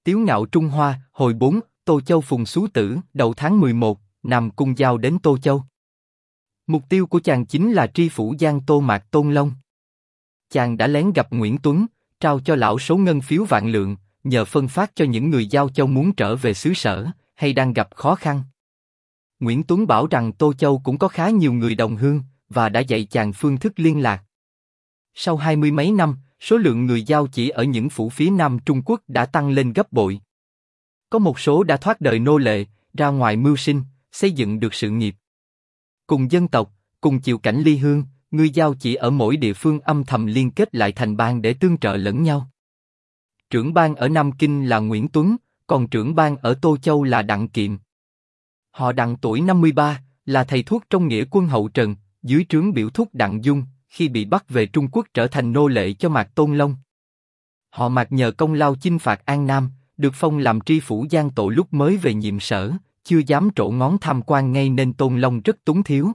Tiếu ngạo Trung Hoa, hồi 4, Tô Châu Phùng Xú Tử, đầu tháng 11, Nam Cung Giao đến Tô Châu. Mục tiêu của chàng chính là tri phủ Giang Tô Mạc Tôn Long. Chàng đã lén gặp Nguyễn Tuấn, trao cho lão số ngân phiếu vạn lượng, nhờ phân phát cho những người Giao Châu muốn trở về xứ sở, hay đang gặp khó khăn. Nguyễn Tuấn bảo rằng Tô Châu cũng có khá nhiều người đồng hương, và đã dạy chàng phương thức liên lạc. Sau 20 mấy năm, số lượng người Giao chỉ ở những phủ phía Nam Trung Quốc đã tăng lên gấp bội. Có một số đã thoát đời nô lệ, ra ngoài mưu sinh, xây dựng được sự nghiệp. Cùng dân tộc, cùng chịu cảnh ly hương, người Giao chỉ ở mỗi địa phương âm thầm liên kết lại thành bang để tương trợ lẫn nhau. Trưởng bang ở Nam Kinh là Nguyễn Tuấn, còn trưởng bang ở Tô Châu là Đặng Kiệm. Họ Đặng tuổi 53, là thầy thuốc trong nghĩa quân hậu Trần, dưới trướng biểu thúc Đặng Dung, khi bị bắt về Trung Quốc trở thành nô lệ cho Mạc Tôn Long. Họ Mạc nhờ công lao chinh phạt An Nam, được phong làm tri phủ Giang Tội lúc mới về nhiệm sở, chưa dám trổ ngón tham quan ngay nên Tôn Long rất túng thiếu.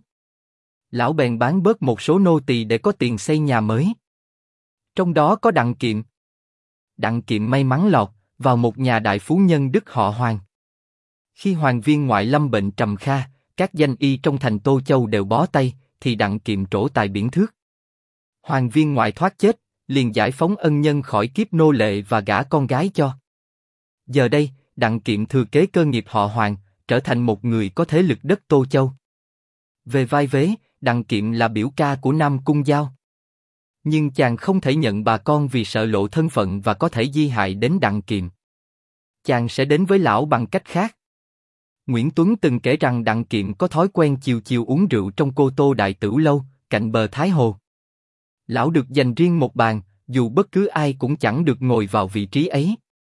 Lão bèn bán bớt một số nô tỳ để có tiền xây nhà mới. Trong đó có Đặng Kiệm. Đặng Kiệm may mắn lọt vào một nhà đại phú nhân Đức họ Hoàng. Khi Hoàng viên ngoại lâm bệnh trầm kha, các danh y trong thành Tô Châu đều bó tay, thì Đặng Kiệm trổ tài biển thước. Hoàng viên ngoại thoát chết, liền giải phóng ân nhân khỏi kiếp nô lệ và gả con gái cho. Giờ đây, Đặng Kiệm thừa kế cơ nghiệp họ Hoàng, trở thành một người có thế lực đất Tô Châu. Về vai vế, Đặng Kiệm là biểu ca của Nam Cung Giao. Nhưng chàng không thể nhận bà con vì sợ lộ thân phận và có thể di hại đến Đặng Kiệm. Chàng sẽ đến với lão bằng cách khác. Nguyễn Tuấn từng kể rằng Đặng Kiệm có thói quen chiều chiều uống rượu trong Cô Tô Đại Tửu Lâu, cạnh bờ Thái Hồ. Lão được dành riêng một bàn, dù bất cứ ai cũng chẳng được ngồi vào vị trí ấy.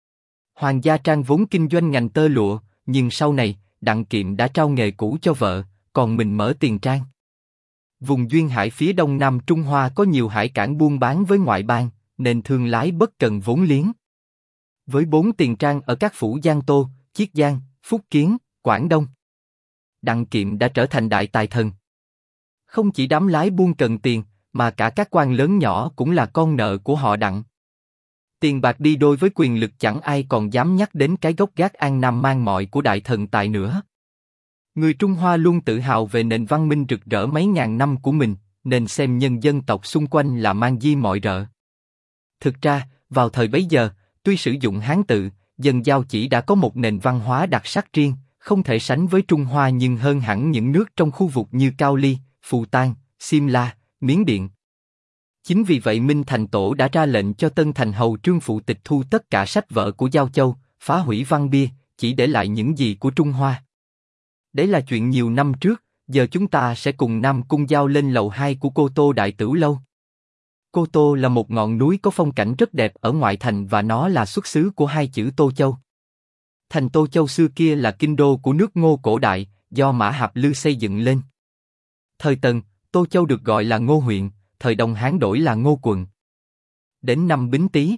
Hoàng Gia Trang vốn kinh doanh ngành tơ lụa, nhưng sau này, Đặng Kiệm đã trao nghề cũ cho vợ, còn mình mở tiền trang. Vùng duyên hải phía đông nam Trung Hoa có nhiều hải cảng buôn bán với ngoại bang, nên thương lái bất cần vốn liếng. Với 4 tiền trang ở các phủ Giang Tô, Chiết Giang, Phúc Kiến, Quảng Đông, Đặng Kiệm đã trở thành đại tài thần. Không chỉ đám lái buôn cần tiền, mà cả các quan lớn nhỏ cũng là con nợ của họ Đặng. Tiền bạc đi đôi với quyền lực, chẳng ai còn dám nhắc đến cái gốc gác An Nam mang mọi của đại thần tài nữa. Người Trung Hoa luôn tự hào về nền văn minh rực rỡ mấy ngàn năm của mình, nên xem nhân dân tộc xung quanh là mang di mọi rợ. Thực ra, vào thời bấy giờ, tuy sử dụng Hán tự, dân Giao chỉ đã có một nền văn hóa đặc sắc riêng, không thể sánh với Trung Hoa nhưng hơn hẳn những nước trong khu vực như Cao Ly, Phù Tang, Simla, Miến Điện. Chính vì vậy Minh Thành Tổ đã ra lệnh cho Tân Thành Hầu Trương Phụ tịch thu tất cả sách vở của Giao Châu, phá hủy văn bia, chỉ để lại những gì của Trung Hoa. Đấy là chuyện nhiều năm trước, giờ chúng ta sẽ cùng Nam Cung Giao lên lầu 2 của Cô Tô Đại Tửu Lâu. Cô Tô là một ngọn núi có phong cảnh rất đẹp ở ngoại thành và nó là xuất xứ của hai chữ Tô Châu. Thành Tô Châu xưa kia là kinh đô của nước Ngô cổ đại, do Mã Hạp Lư xây dựng lên. Thời Tần, Tô Châu được gọi là Ngô huyện, thời Đông Hán đổi là Ngô quận. Đến năm Bính Tý,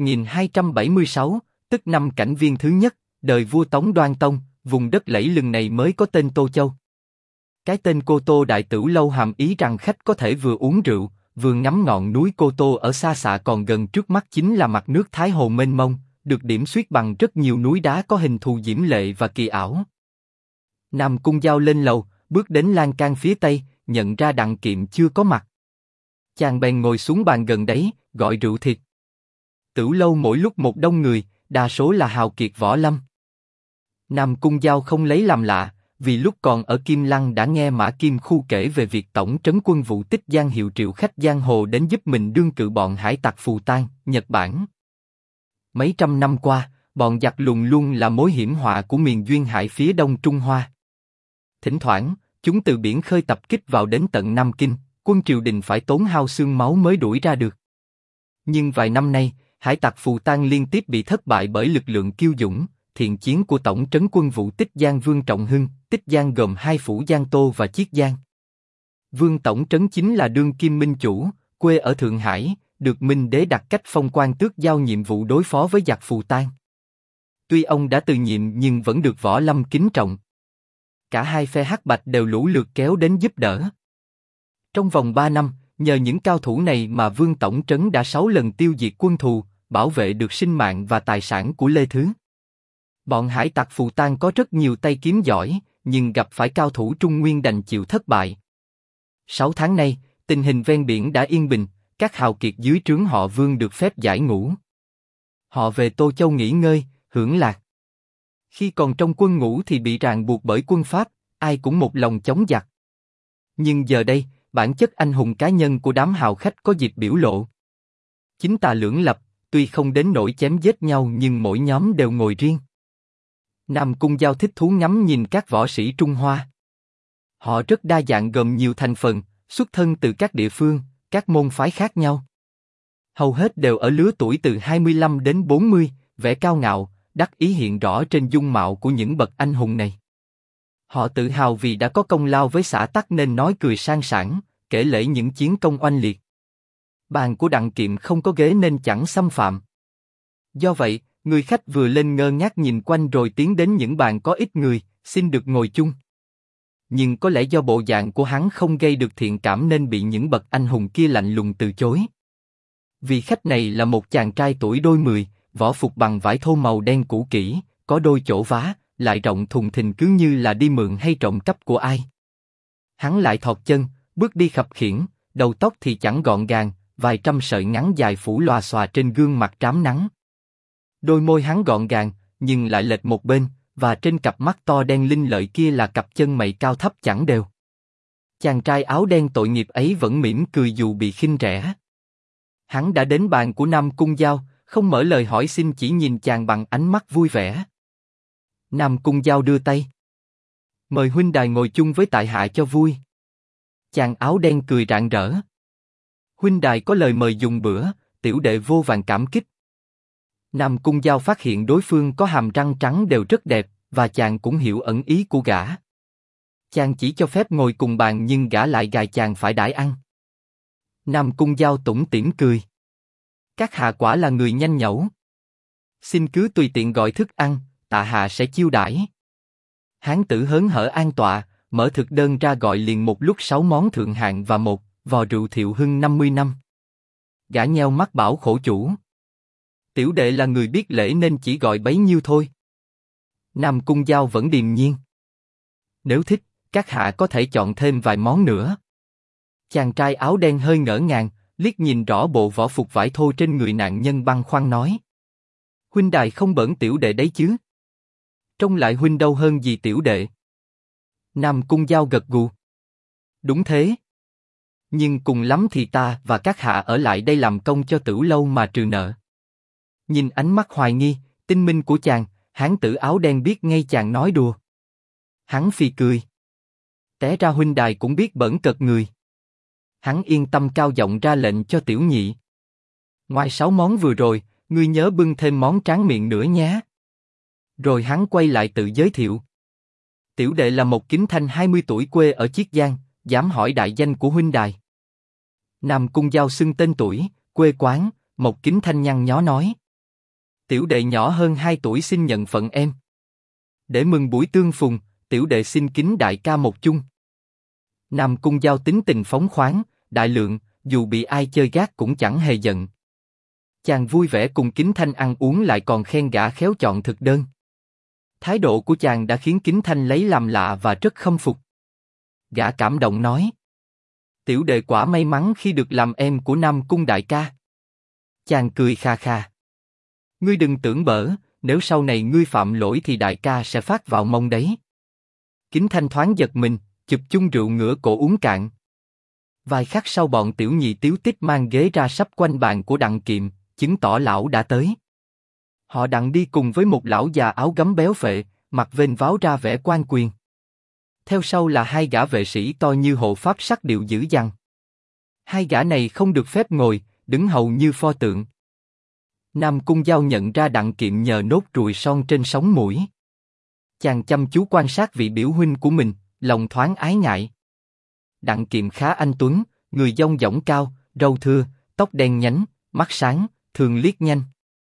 1276, tức năm Cảnh Viên thứ nhất, đời vua Tống Đoan Tông, vùng đất lẫy lừng này mới có tên Tô Châu. Cái tên Cô Tô Đại Tửu Lâu hàm ý rằng khách có thể vừa uống rượu, vừa ngắm ngọn núi Cô Tô ở xa xạ còn gần trước mắt chính là mặt nước Thái Hồ mênh mông, được điểm xuyết bằng rất nhiều núi đá có hình thù diễm lệ và kỳ ảo. Nam Cung Giao lên lầu, bước đến lan can phía tây, nhận ra Đặng Kiệm chưa có mặt. Chàng bèn ngồi xuống bàn gần đấy, gọi rượu thịt. Tửu lâu mỗi lúc một đông người, đa số là hào kiệt võ lâm. Nam Cung Giao không lấy làm lạ, vì lúc còn ở Kim Lăng đã nghe Mã Kim Khu kể về việc tổng trấn quân vụ Tích Giang hiệu triệu khách giang hồ đến giúp mình đương cự bọn hải tặc Phù Tang, Nhật Bản. Mấy trăm năm qua, bọn giặc lùng luôn là mối hiểm họa của miền duyên hải phía đông Trung Hoa. Thỉnh thoảng, chúng từ biển khơi tập kích vào đến tận Nam Kinh, quân triều đình phải tốn hao xương máu mới đuổi ra được. Nhưng vài năm nay, hải tặc Phù Tang liên tiếp bị thất bại bởi lực lượng kiêu dũng, thiện chiến của tổng trấn quân vụ Tích Giang Vương Trọng Hưng. Tích Giang gồm hai phủ Giang Tô và Chiết Giang. Vương tổng trấn chính là đương kim minh chủ, quê ở Thượng Hải, được Minh Đế đặt cách phong quan tước giao nhiệm vụ đối phó với giặc Phù Tang. Tuy ông đã từ nhiệm nhưng vẫn được võ lâm kính trọng. Cả hai phe hắc bạch đều lũ lượt kéo đến giúp đỡ. Trong vòng 3 năm, nhờ những cao thủ này mà Vương tổng trấn đã 6 lần tiêu diệt quân thù, bảo vệ được sinh mạng và tài sản của Lê Thứ. Bọn hải tặc Phù Tang có rất nhiều tay kiếm giỏi, nhưng gặp phải cao thủ Trung Nguyên đành chịu thất bại. 6 tháng nay, tình hình ven biển đã yên bình, các hào kiệt dưới trướng họ Vương được phép giải ngũ. Họ về Tô Châu nghỉ ngơi, hưởng lạc. Khi còn trong quân ngũ thì bị ràng buộc bởi quân Pháp, ai cũng một lòng chống giặc. Nhưng giờ đây, bản chất anh hùng cá nhân của đám hào khách có dịp biểu lộ. Chính tà lưỡng lập, tuy không đến nỗi chém giết nhau nhưng mỗi nhóm đều ngồi riêng. Nam Cung Giao thích thú ngắm nhìn các võ sĩ Trung Hoa. Họ rất đa dạng gồm nhiều thành phần, xuất thân từ các địa phương, các môn phái khác nhau. Hầu hết đều ở lứa tuổi từ 25 đến 40, vẻ cao ngạo, đắc ý hiện rõ trên dung mạo của những bậc anh hùng này. Họ tự hào vì đã có công lao với xã tắc nên nói cười sang sảng, kể lể những chiến công oanh liệt. Bàn của Đặng Kiệm không có ghế nên chẳng xâm phạm. Do vậy, người khách vừa lên ngơ ngác nhìn quanh rồi tiến đến những bàn có ít người, xin được ngồi chung. Nhưng có lẽ do bộ dạng của hắn không gây được thiện cảm nên bị những bậc anh hùng kia lạnh lùng từ chối. Vị khách này là một chàng trai tuổi đôi 10, võ phục bằng vải thô màu đen cũ kỹ, có đôi chỗ vá, lại rộng thùng thình cứ như là đi mượn hay trộm cắp của ai. Hắn lại thọt chân, bước đi khập khiễng, đầu tóc thì chẳng gọn gàng, vài trăm sợi ngắn dài phủ lòa xòa trên gương mặt rám nắng. Đôi môi hắn gọn gàng, nhưng lại lệch một bên, và trên cặp mắt to đen linh lợi kia là cặp chân mày cao thấp chẳng đều. Chàng trai áo đen tội nghiệp ấy vẫn mỉm cười dù bị khinh rẻ. Hắn đã đến bàn của Nam Cung Giao, không mở lời hỏi xin, chỉ nhìn chàng bằng ánh mắt vui vẻ. Nam Cung Giao đưa tay. Mời huynh đài ngồi chung với tại hạ cho vui. Chàng áo đen cười rạng rỡ. Huynh đài có lời mời dùng bữa, tiểu đệ vô vàn cảm kích. Nam Cung Giao phát hiện đối phương có hàm răng trắng đều rất đẹp, và chàng cũng hiểu ẩn ý của gã. Chàng chỉ cho phép ngồi cùng bàn nhưng gã lại gài chàng phải đãi ăn. Nam Cung Giao tủm tỉm cười. Các hạ quả là người nhanh nhẩu. Xin cứ tùy tiện gọi thức ăn, tạ hạ sẽ chiêu đãi. Hán tử hớn hở an tọa, mở thực đơn ra gọi liền một lúc 6 món thượng hạng và một vò rượu Thiệu Hưng 50 năm. Gã nheo mắt bảo khổ chủ. Tiểu đệ là người biết lễ nên chỉ gọi bấy nhiêu thôi. Nam Cung Giao vẫn điềm nhiên. Nếu thích, các hạ có thể chọn thêm vài món nữa. Chàng trai áo đen hơi ngỡ ngàng, liếc nhìn rõ bộ võ phục vải thô trên người nạn nhân băn khoăn nói. Huynh đài không bỡn tiểu đệ đấy chứ? Trông lại huynh đâu hơn gì tiểu đệ. Nam Cung Giao gật gù. Đúng thế. Nhưng cùng lắm thì ta và các hạ ở lại đây làm công cho Tửu Lâu mà trừ nợ. Nhìn ánh mắt hoài nghi, tinh minh của chàng, hán tử áo đen biết ngay chàng nói đùa. Hắn phì cười. Té ra huynh đài cũng biết bỡn cợt người. Hắn yên tâm cao giọng ra lệnh cho tiểu nhị. Ngoài 6 món vừa rồi, ngươi nhớ bưng thêm món tráng miệng nữa nhé. Rồi hắn quay lại tự giới thiệu. Tiểu đệ là một Kính Thanh 20 tuổi quê ở Chiết Giang, dám hỏi đại danh của huynh đài. Nam Cung Giao xưng tên tuổi, quê quán, một Kính Thanh nhăn nhó nói. Tiểu đệ nhỏ hơn 2 tuổi xin nhận phận em. Để mừng buổi tương phùng, tiểu đệ xin kính đại ca một chung. Nam Cung Giao tính tình phóng khoáng, đại lượng, dù bị ai chơi gác cũng chẳng hề giận. Chàng vui vẻ cùng Kính Thanh ăn uống lại còn khen gã khéo chọn thực đơn. Thái độ của chàng đã khiến Kính Thanh lấy làm lạ và rất khâm phục. Gã cảm động nói. Tiểu đệ quả may mắn khi được làm em của Nam Cung đại ca. Chàng cười kha kha. Ngươi đừng tưởng bở, nếu sau này ngươi phạm lỗi thì đại ca sẽ phát vào mông đấy. Kính Thanh thoáng giật mình, chụp chung rượu ngửa cổ uống cạn. Vài khắc sau bọn tiểu nhị tiếu tích mang ghế ra sắp quanh bàn của Đặng Kiệm, chứng tỏ lão đã tới. Họ Đặng đi cùng với một lão già áo gấm béo phệ, mặt vênh váo ra vẻ quan quyền. Theo sau là 2 gã vệ sĩ to như hộ pháp sắc điệu dữ dằn. 2 gã này không được phép ngồi, đứng hầu như pho tượng. Nam Cung Giao nhận ra Đặng Kiệm nhờ nốt ruồi son trên sống mũi. Chàng chăm chú quan sát vị biểu huynh của mình, lòng thoáng ái ngại. Đặng Kiệm khá anh tuấn, người dong dỏng cao, râu thưa, tóc đen nhánh, mắt sáng, thường liếc nhanh.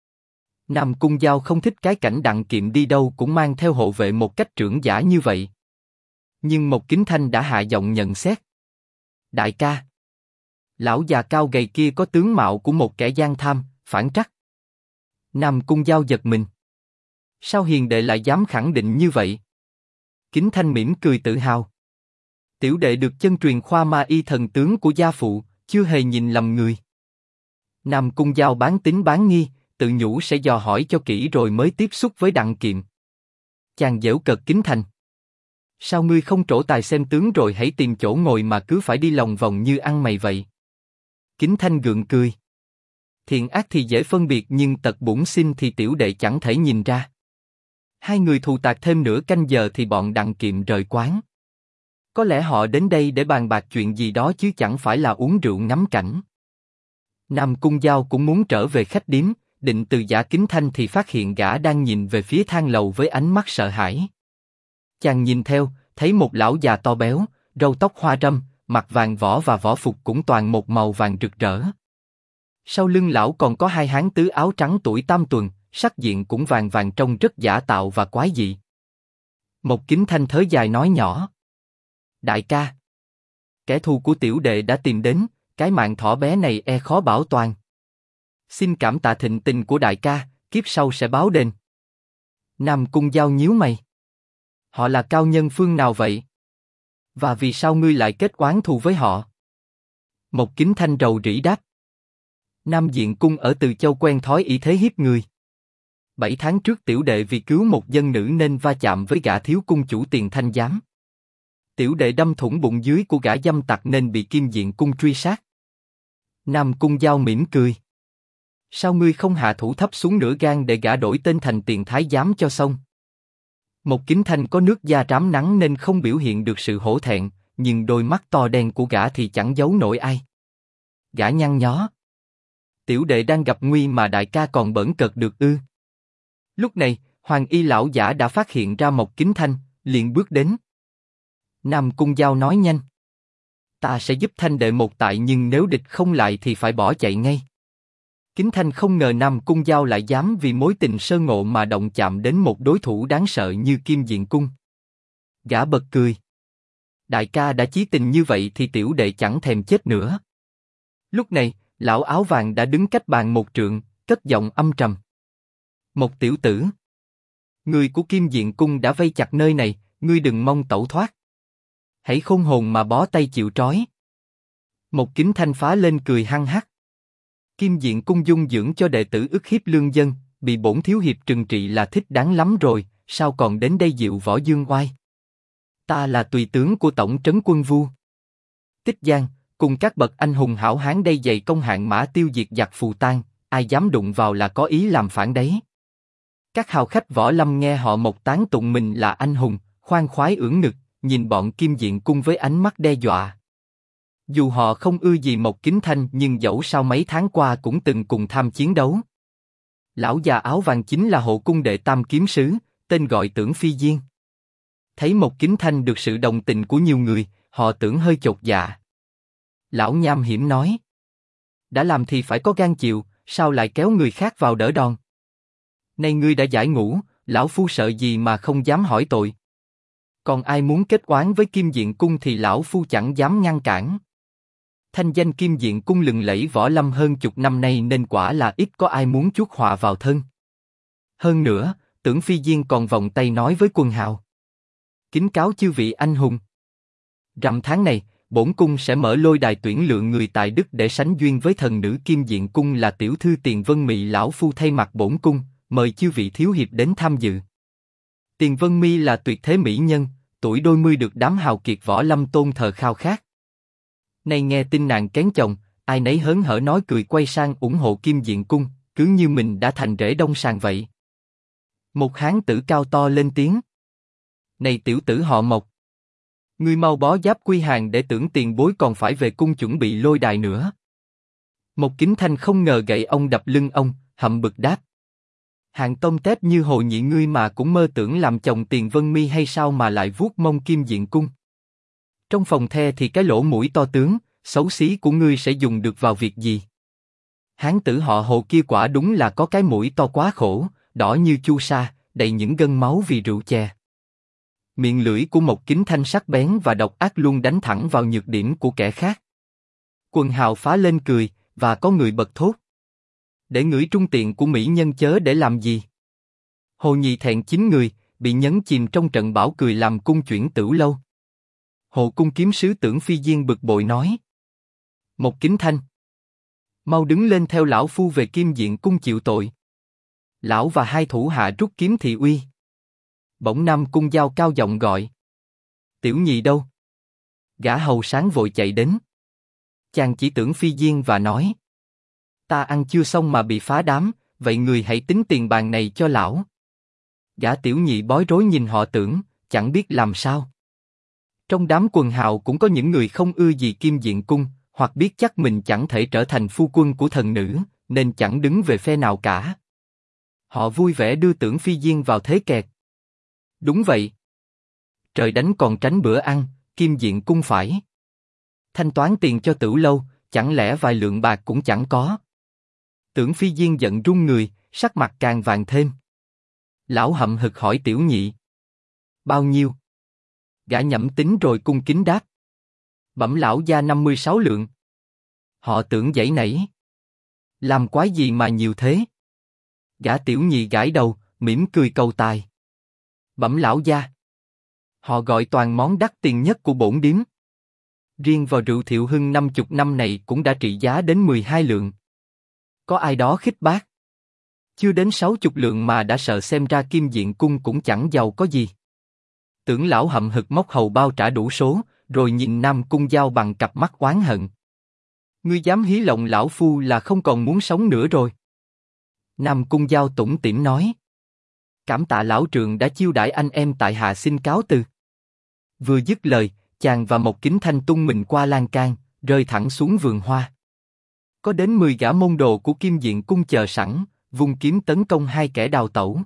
Nam Cung Giao không thích cái cảnh Đặng Kiệm đi đâu cũng mang theo hộ vệ một cách trưởng giả như vậy. Nhưng một Kính Thanh đã hạ giọng nhận xét. Đại ca. Lão già cao gầy kia có tướng mạo của một kẻ gian tham, phản trắc. Nam Cung Giao giật mình. Sao hiền đệ lại dám khẳng định như vậy? Kính Thanh mỉm cười tự hào. Tiểu đệ được chân truyền khoa ma y thần tướng của gia phụ, chưa hề nhìn lầm người. Nam Cung Giao bán tín bán nghi, tự nhủ sẽ dò hỏi cho kỹ rồi mới tiếp xúc với Đặng Kiệm. Chàng giễu cợt Kính Thanh. Sao ngươi không trổ tài xem tướng rồi hãy tìm chỗ ngồi mà cứ phải đi lòng vòng như ăn mày vậy? Kính Thanh gượng cười. Thiện ác thì dễ phân biệt nhưng tật bủn xỉn thì tiểu đệ chẳng thể nhìn ra. Hai người thù tạc thêm nửa canh giờ thì bọn Đặng Kiệm rời quán. Có lẽ họ đến đây để bàn bạc chuyện gì đó chứ chẳng phải là uống rượu ngắm cảnh. Nam Cung Giao cũng muốn trở về khách điếm, định từ giã Kính Thanh thì phát hiện gã đang nhìn về phía thang lầu với ánh mắt sợ hãi. Chàng nhìn theo, thấy một lão già to béo, râu tóc hoa râm, mặc vàng võ và võ phục cũng toàn một màu vàng rực rỡ. Sau lưng lão còn có hai hán tứ áo trắng tuổi tam tuần, sắc diện cũng vàng vàng trông rất giả tạo và quái dị. Một Kính Thanh thở dài nói nhỏ. Đại ca, kẻ thù của tiểu đệ đã tìm đến, cái mạng thỏ bé này e khó bảo toàn. Xin cảm tạ thịnh tình của đại ca, kiếp sau sẽ báo đền. Nam Cung Giao nhíu mày. Họ là cao nhân phương nào vậy? Và vì sao ngươi lại kết oán thù với họ? Một Kính Thanh rầu rĩ đáp. Nam Diện Cung ở Từ Châu quen thói ý thế hiếp người. 7 tháng trước tiểu đệ vì cứu một dân nữ nên va chạm với gã thiếu cung chủ Tiền Thanh Giám. Tiểu đệ đâm thủng bụng dưới của gã dâm tặc nên bị Kim Diện Cung truy sát. Nam Cung Giao mỉm cười. Sao ngươi không hạ thủ thấp xuống nửa gan để gã đổi tên thành Tiền Thái Giám cho xong? Một Kính Thanh có nước da rám nắng nên không biểu hiện được sự hổ thẹn, nhưng đôi mắt to đen của gã thì chẳng giấu nổi ai. Gã nhăn nhó. Tiểu đệ đang gặp nguy mà đại ca còn bỡn cợt được ư? Lúc này, Hoàng Y lão giả đã phát hiện ra Một Kính Thanh, liền bước đến. Nam Cung Giao nói nhanh. Ta sẽ giúp Thanh đệ một tại nhưng nếu địch không lại thì phải bỏ chạy ngay. Kính Thanh không ngờ Nam Cung Giao lại dám vì mối tình sơ ngộ mà động chạm đến một đối thủ đáng sợ như Kim Diện Cung. Gã bật cười. Đại ca đã chí tình như vậy thì tiểu đệ chẳng thèm chết nữa. Lúc này, lão áo vàng đã đứng cách bàn một trượng, cất giọng âm trầm. Một tiểu tử. Người của Kim Diện Cung đã vây chặt nơi này, ngươi đừng mong tẩu thoát. Hãy khôn hồn mà bó tay chịu trói. Một Kính Thanh phá lên cười hăng hắc. Kim Diện Cung dung dưỡng cho đệ tử ức hiếp lương dân, bị bổn thiếu hiệp trừng trị là thích đáng lắm rồi, sao còn đến đây dịu võ dương oai? Ta là tùy tướng của tổng trấn quân Vu Tích Giang, cùng các bậc anh hùng hảo hán đây dày công hạng mã tiêu diệt giặc Phù Tang, ai dám đụng vào là có ý làm phản đấy. Các hào khách võ lâm nghe họ Một tán tụng mình là anh hùng, khoan khoái ưỡn ngực, nhìn bọn Kim Diện Cung với ánh mắt đe dọa. Dù họ không ưa gì Một Kính Thanh nhưng dẫu sao mấy tháng qua cũng từng cùng tham chiến đấu. Lão già áo vàng chính là hộ cung đệ Tam Kiếm Sứ, tên gọi Tưởng Phi Diên. Thấy Một Kính Thanh được sự đồng tình của nhiều người, họ Tưởng hơi chột dạ. Lão nham hiểm nói. Đã làm thì phải có gan chịu, sao lại kéo người khác vào đỡ đòn? Nay ngươi đã giải ngũ, lão phu sợ gì mà không dám hỏi tội. Còn ai muốn kết oán với Kim Diện Cung thì lão phu chẳng dám ngăn cản. Thanh danh Kim Diện Cung lừng lẫy võ lâm hơn chục năm nay nên quả là ít có ai muốn chuốc họa vào thân. Hơn nữa, Tưởng Phi Diên còn vòng tay nói với Quân Hào. Kính cáo chư vị anh hùng. Rằm tháng này, bổn cung sẽ mở lôi đài tuyển lựa người tài đức để sánh duyên với thần nữ Kim Diện Cung là tiểu thư Tiền Vân Mị lão phu thay mặt bổn cung, mời chư vị thiếu hiệp đến tham dự. Tiền Vân Mi là tuyệt thế mỹ nhân, tuổi đôi mươi được đám hào kiệt võ lâm tôn thờ khao khát. Nay nghe tin nàng kén chồng, ai nấy hớn hở nói cười quay sang ủng hộ Kim Diện Cung, cứ như mình đã thành rễ đông sàng vậy. Một hán tử cao to lên tiếng. Này tiểu tử họ Mộc, ngươi mau bó giáp quy hàng để tưởng tiền bối còn phải về cung chuẩn bị lôi đài nữa. Một Kính Thanh không ngờ gậy ông đập lưng ông, hậm bực đáp. Hạng tôm tép như Hồ Nhị ngươi mà cũng mơ tưởng làm chồng Tiền Vân Mi hay sao mà lại vuốt mông Kim Diện Cung? Trong phòng the thì cái lỗ mũi to tướng, xấu xí của ngươi sẽ dùng được vào việc gì? Hán tử họ Hồ kia quả đúng là có cái mũi to quá khổ, đỏ như chu sa, đầy những gân máu vì rượu chè. Miệng lưỡi của Một Kính Thanh sắc bén và độc ác luôn đánh thẳng vào nhược điểm của kẻ khác. Quần hào phá lên cười, và có người bật thốt. Để ngửi trung tiện của mỹ nhân chớ để làm gì? Hồ Nhị thẹn 9 người, bị nhấn chìm trong trận bão cười làm cung chuyển Tửu lâu. Hồ cung kiếm sứ Tưởng Phi Diên bực bội nói: Một Kính Thanh, mau đứng lên theo lão phu về Kim Diện cung chịu tội. Lão và hai thủ hạ rút kiếm thị uy. Bỗng Nam Cung Giao cao giọng gọi: Tiểu Nhị đâu? Gã hầu sáng vội chạy đến. Chàng chỉ Tưởng Phi Diên và nói: Ta ăn chưa xong mà bị phá đám, vậy người hãy tính tiền bàn này cho lão. Gã Tiểu Nhị bối rối nhìn họ Tưởng, chẳng biết làm sao. Trong đám quần hào cũng có những người không ưa gì Kim Diện cung, hoặc biết chắc mình chẳng thể trở thành phu quân của thần nữ, nên chẳng đứng về phe nào cả. Họ vui vẻ đưa Tưởng Phi Diên vào thế kẹt. Đúng vậy. Trời đánh còn tránh bữa ăn, Kim Diện cung phải thanh toán tiền cho Tửu lâu, chẳng lẽ vài lượng bạc cũng chẳng có. Tưởng Phi Diên giận run người, sắc mặt càng vàng thêm. Lão hậm hực hỏi Tiểu Nhị: Bao nhiêu? Gã nhẩm tính rồi cung kính đáp: Bẩm lão gia 56 lượng. Họ Tưởng giãy nảy: Làm quái gì mà nhiều thế? Gã Tiểu Nhị gãi đầu, mỉm cười cầu tài: Bẩm lão gia, họ gọi toàn món đắt tiền nhất của bổn điếm. Riêng vào rượu Thiệu Hưng 50 năm này cũng đã trị giá đến 12 lượng. Có ai đó khích bác: Chưa đến 60 lượng mà đã sợ, xem ra Kim Diện cung cũng chẳng giàu có gì. Tưởng lão hậm hực móc hầu bao trả đủ số, rồi nhìn Nam Cung Giao bằng cặp mắt oán hận. Ngươi dám hí lộng lão phu là không còn muốn sống nữa rồi. Nam Cung Giao tủm tỉm nói: Cảm tạ lão trượng đã chiêu đãi anh em, tại hạ xin cáo từ. Vừa dứt lời, chàng và Một Kính Thanh tung mình qua lan can, rơi thẳng xuống vườn hoa. Có đến 10 gã môn đồ của Kim Diện cung chờ sẵn, vung kiếm tấn công hai kẻ đào tẩu.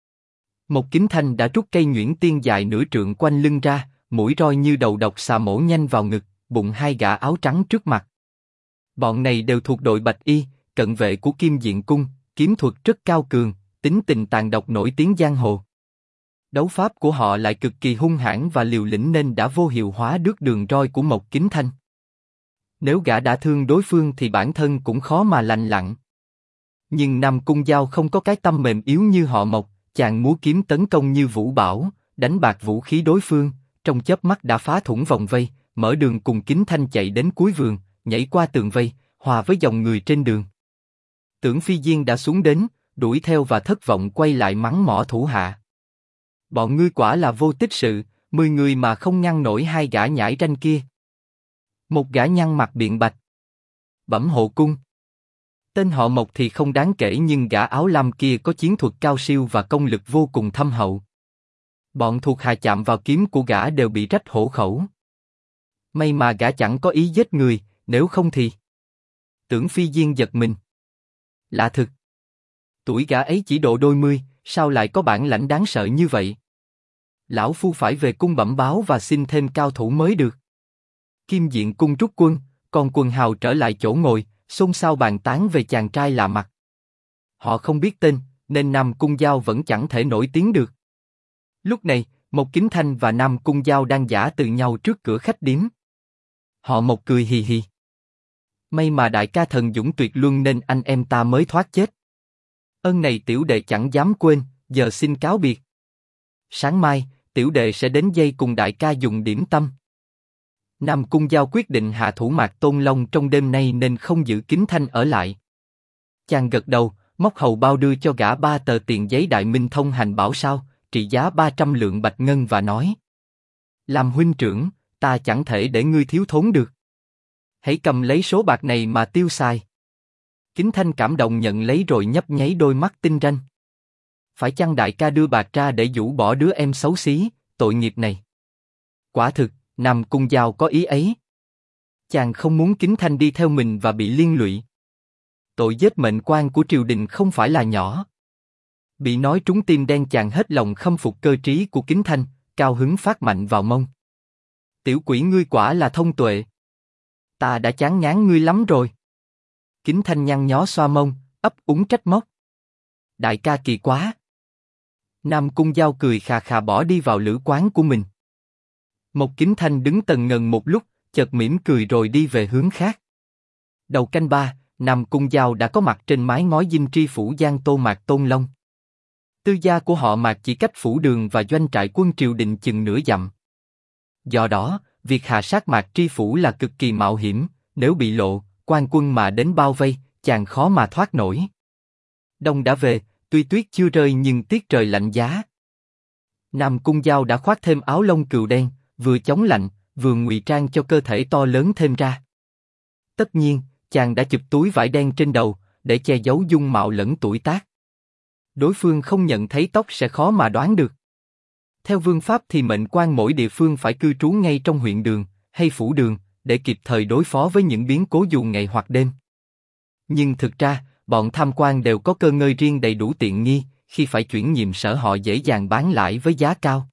Một Kính Thanh đã rút cây nhuyễn tiên dài nửa trượng quanh lưng ra, mũi roi như đầu độc xà mổ nhanh vào ngực, bụng hai gã áo trắng trước mặt. Bọn này đều thuộc đội Bạch Y, cận vệ của Kim Diện cung, kiếm thuật rất cao cường, tính tình tàn độc nổi tiếng giang hồ. Đấu pháp của họ lại cực kỳ hung hãn và liều lĩnh nên đã vô hiệu hóa đứt đường roi của Một Kính Thanh. Nếu gã đã thương đối phương thì bản thân cũng khó mà lành lặn. Nhưng Nam Cung Giao không có cái tâm mềm yếu như họ Mộc, chàng múa kiếm tấn công như vũ bão, đánh bạc vũ khí đối phương, trong chớp mắt đã phá thủng vòng vây, mở đường cùng Kính Thanh chạy đến cuối vườn, nhảy qua tường vây, hòa với dòng người trên đường. Tưởng Phi Diên đã xuống đến, đuổi theo và thất vọng quay lại mắng mỏ thủ hạ: Bọn ngươi quả là vô tích sự, 10 người mà không ngăn nổi hai gã nhãi ranh kia. Một gã nhăn mặt biện bạch: Bẩm hộ cung, tên họ Mộc thì không đáng kể, nhưng gã áo lam kia có chiến thuật cao siêu và công lực vô cùng thâm hậu. Bọn thuộc hạ chạm vào kiếm của gã đều bị rách hổ khẩu. May mà gã chẳng có ý giết người, nếu không thì... Tưởng Phi Diên giật mình. Lạ thực. Tuổi gã ấy chỉ độ đôi mươi, sao lại có bản lãnh đáng sợ như vậy? Lão phu phải về cung bẩm báo và xin thêm cao thủ mới được. Kim Diện cung rút quân, còn quần hào trở lại chỗ ngồi, xôn xao bàn tán về chàng trai lạ mặt. Họ không biết tên, nên Nam Cung Giao vẫn chẳng thể nổi tiếng được. Lúc này, Một Kính Thanh và Nam Cung Giao đang giã từ nhau trước cửa khách điếm. Họ Một cười hì hì. May mà đại ca thần dũng tuyệt luân nên anh em ta mới thoát chết. Ơn này tiểu đệ chẳng dám quên, giờ xin cáo biệt. Sáng mai, tiểu đệ sẽ đến dây cùng đại ca dùng điểm tâm. Nam Cung Giao quyết định hạ thủ Mạc Tôn Long trong đêm nay nên không giữ Kính Thanh ở lại. Chàng gật đầu, móc hầu bao đưa cho gã 3 tờ tiền giấy Đại Minh thông hành bảo sao, trị giá 300 lượng bạch ngân và nói: Làm huynh trưởng, ta chẳng thể để ngươi thiếu thốn được. Hãy cầm lấy số bạc này mà tiêu xài. Kính Thanh cảm động nhận lấy rồi nhấp nháy đôi mắt tinh ranh. Phải chăng đại ca đưa bạc ra để dụ bỏ đứa em xấu xí, tội nghiệp này? Quả thực, Nam Cung Giao có ý ấy. Chàng không muốn Kính Thanh đi theo mình và bị liên lụy. Tội giết mệnh quan của triều đình không phải là nhỏ. Bị nói trúng tim đen, chàng hết lòng khâm phục cơ trí của Kính Thanh, cao hứng phát mạnh vào mông. Tiểu quỷ ngươi quả là thông tuệ. Ta đã chán ngán ngươi lắm rồi. Kính Thanh nhăn nhó xoa mông, ấp úng trách móc. Đại ca kỳ quá. Nam Cung Giao cười khà khà bỏ đi vào lữ quán của mình. Một Kính Thanh đứng tần ngần một lúc, chợt mỉm cười rồi đi về hướng khác. Đầu canh 3, Nam Cung Giao đã có mặt trên mái ngói dinh tri phủ Giang Tô Mạc Tôn Long. Tư gia của họ Mạc chỉ cách phủ đường và doanh trại quân triều đình chừng nửa dặm. Do đó, việc hạ sát Mạc Tri Phủ là cực kỳ mạo hiểm, nếu bị lộ, quan quân mà đến bao vây, chàng khó mà thoát nổi. Đông đã về, tuy tuyết chưa rơi nhưng tiết trời lạnh giá. Nam Cung Giao đã khoác thêm áo lông cừu đen, vừa chống lạnh, vừa ngụy trang cho cơ thể to lớn thêm ra. Tất nhiên, chàng đã chụp túi vải đen trên đầu, để che giấu dung mạo lẫn tuổi tác. Đối phương không nhận thấy tóc sẽ khó mà đoán được. Theo vương pháp thì mệnh quan mỗi địa phương phải cư trú ngay trong huyện đường, hay phủ đường, để kịp thời đối phó với những biến cố dù ngày hoặc đêm. Nhưng thực ra, bọn tham quan đều có cơ ngơi riêng đầy đủ tiện nghi, khi phải chuyển nhiệm sở họ dễ dàng bán lãi với giá cao.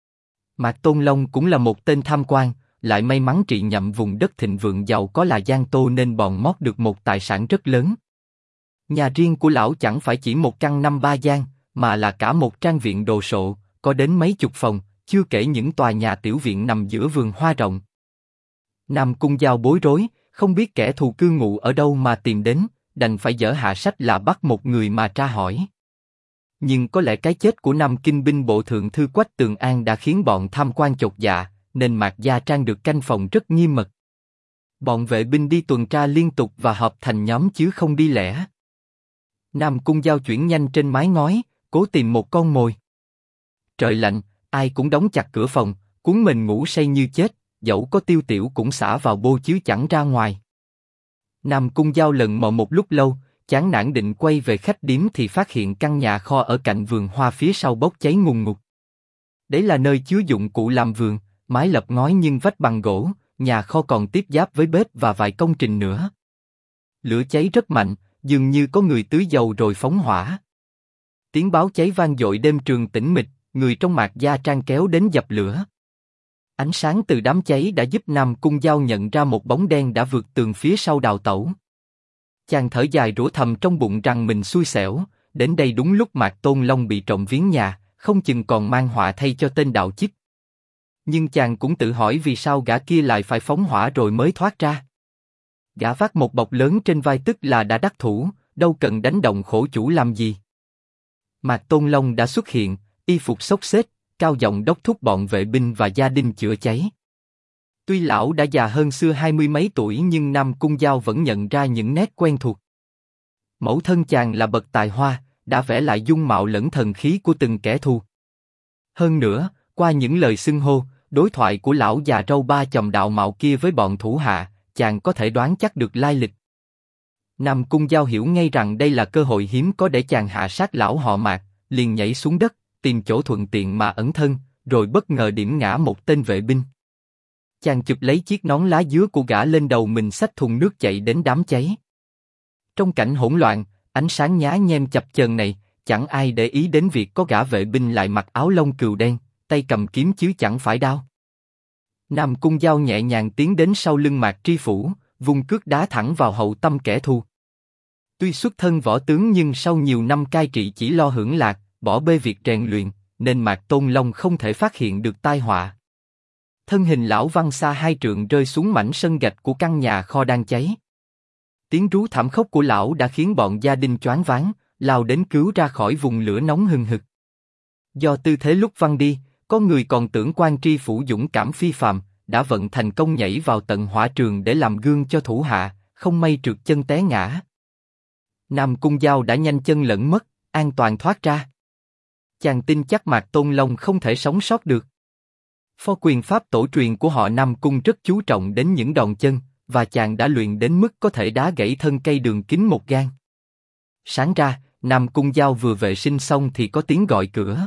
Mạc Tôn Long cũng là một tên tham quan, lại may mắn trị nhậm vùng đất thịnh vượng giàu có là Giang Tô nên bọn mót được một tài sản rất lớn. Nhà riêng của lão chẳng phải chỉ một căn 5-3 gian, mà là cả một trang viện đồ sộ, có đến mấy chục phòng, chưa kể những tòa nhà tiểu viện nằm giữa vườn hoa rộng. Nam Cung Giao bối rối, không biết kẻ thù cư ngụ ở đâu mà tìm đến, đành phải dở hạ sách là bắt một người mà tra hỏi. Nhưng có lẽ cái chết của Nam Kinh binh bộ thượng thư Quách Tường An đã khiến bọn tham quan chột dạ, nên Mạc Gia Trang được canh phòng rất nghiêm mật. Bọn vệ binh đi tuần tra liên tục và họp thành nhóm chứ không đi lẻ. Nam Cung Giao chuyển nhanh trên mái ngói, cố tìm một con mồi. Trời lạnh, ai cũng đóng chặt cửa phòng, cuốn mình ngủ say như chết, dẫu có tiêu tiểu cũng xả vào bô chứ chẳng ra ngoài. Nam Cung Giao lần mò một lúc lâu, chán nản định quay về khách điếm thì phát hiện căn nhà kho ở cạnh vườn hoa phía sau bốc cháy ngùn ngụt. Đấy là nơi chứa dụng cụ làm vườn, mái lập ngói nhưng vách bằng gỗ, nhà kho còn tiếp giáp với bếp và vài công trình nữa. Lửa cháy rất mạnh, dường như có người tưới dầu rồi phóng hỏa. Tiếng báo cháy vang dội đêm trường tĩnh mịch, người trong Mạc Gia Trang kéo đến dập lửa. Ánh sáng từ đám cháy đã giúp Nam Cung Giao nhận ra một bóng đen đã vượt tường phía sau đào tẩu. Chàng thở dài rủa thầm trong bụng rằng mình xui xẻo, đến đây đúng lúc Mạc Tôn Long bị trộm viếng nhà, không chừng còn mang họa thay cho tên đạo chích. Nhưng chàng cũng tự hỏi vì sao gã kia lại phải phóng hỏa rồi mới thoát ra. Gã vác một bọc lớn trên vai tức là đã đắc thủ, đâu cần đánh động khổ chủ làm gì. Mạc Tôn Long đã xuất hiện, y phục xốc xếch, cao giọng đốc thúc bọn vệ binh và gia đình chữa cháy. Tuy lão đã già hơn xưa 20 mấy tuổi nhưng Nam Cung Giao vẫn nhận ra những nét quen thuộc. Mẫu thân chàng là bậc tài hoa, đã vẽ lại dung mạo lẫn thần khí của từng kẻ thù. Hơn nữa, qua những lời xưng hô, đối thoại của lão già râu ba chòm đạo mạo kia với bọn thủ hạ, chàng có thể đoán chắc được lai lịch. Nam Cung Giao hiểu ngay rằng đây là cơ hội hiếm có để chàng hạ sát lão họ Mạc, liền nhảy xuống đất, tìm chỗ thuận tiện mà ẩn thân, rồi bất ngờ điểm ngã một tên vệ binh. Chàng chụp lấy chiếc nón lá dứa của gã lên đầu mình xách thùng nước chạy đến đám cháy. Trong cảnh hỗn loạn, ánh sáng nhá nhem chập chờn này, chẳng ai để ý đến việc có gã vệ binh lại mặc áo lông cừu đen, tay cầm kiếm chứ chẳng phải đao. Nam Cung Giao nhẹ nhàng tiến đến sau lưng Mạc Tri Phủ, vung cước đá thẳng vào hậu tâm kẻ thù. Tuy xuất thân võ tướng nhưng sau nhiều năm cai trị chỉ lo hưởng lạc, bỏ bê việc rèn luyện, nên Mạc Tôn Long không thể phát hiện được tai họa. Thân hình lão văng xa 2 trượng rơi xuống mảnh sân gạch của căn nhà kho đang cháy. Tiếng rú thảm khốc của lão đã khiến bọn gia đình choáng váng, lao đến cứu ra khỏi vùng lửa nóng hừng hực. Do tư thế lúc văng đi, có người còn tưởng Quan Tri Phủ dũng cảm phi phàm, đã vận thành công nhảy vào tận hỏa trường để làm gương cho thủ hạ, không may trượt chân té ngã. Nam Cung Giao đã nhanh chân lẫn mất, an toàn thoát ra. Chàng tin chắc Mạc Tôn Long không thể sống sót được. Phó quyền pháp tổ truyền của họ Nam Cung rất chú trọng đến những đòn chân, và chàng đã luyện đến mức có thể đá gãy thân cây đường kính 1 gang. Sáng ra, Nam Cung Giao vừa vệ sinh xong thì có tiếng gọi cửa.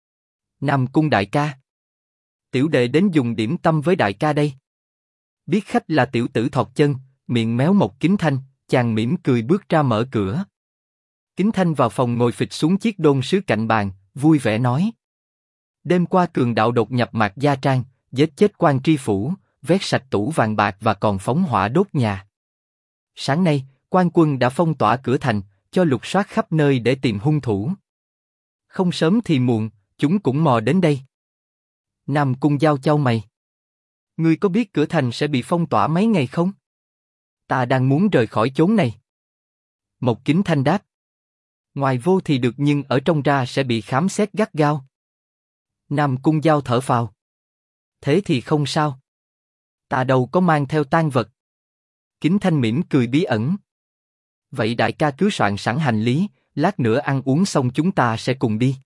Nam Cung đại ca. Tiểu đệ đến dùng điểm tâm với đại ca đây. Biết khách là tiểu tử thọt chân, miệng méo một Kính Thanh, chàng mỉm cười bước ra mở cửa. Kính Thanh vào phòng ngồi phịch xuống chiếc đôn sứ cạnh bàn, vui vẻ nói. Đêm qua cường đạo đột nhập Mạc Gia Trang, giết chết Quan Tri Phủ, vét sạch tủ vàng bạc và còn phóng hỏa đốt nhà. Sáng nay, quan quân đã phong tỏa cửa thành, cho lục soát khắp nơi để tìm hung thủ. Không sớm thì muộn, chúng cũng mò đến đây. Nam Cung Giao chau mày. Ngươi có biết cửa thành sẽ bị phong tỏa mấy ngày không? Ta đang muốn rời khỏi chốn này. Một Kính Thanh đáp. Ngoài vô thì được nhưng ở trong ra sẽ bị khám xét gắt gao. Nam Cung Giao thở phào. Thế thì không sao. Ta đâu có mang theo tang vật. Kính Thanh mỉm cười bí ẩn. Vậy đại ca cứ soạn sẵn hành lý, lát nữa ăn uống xong chúng ta sẽ cùng đi.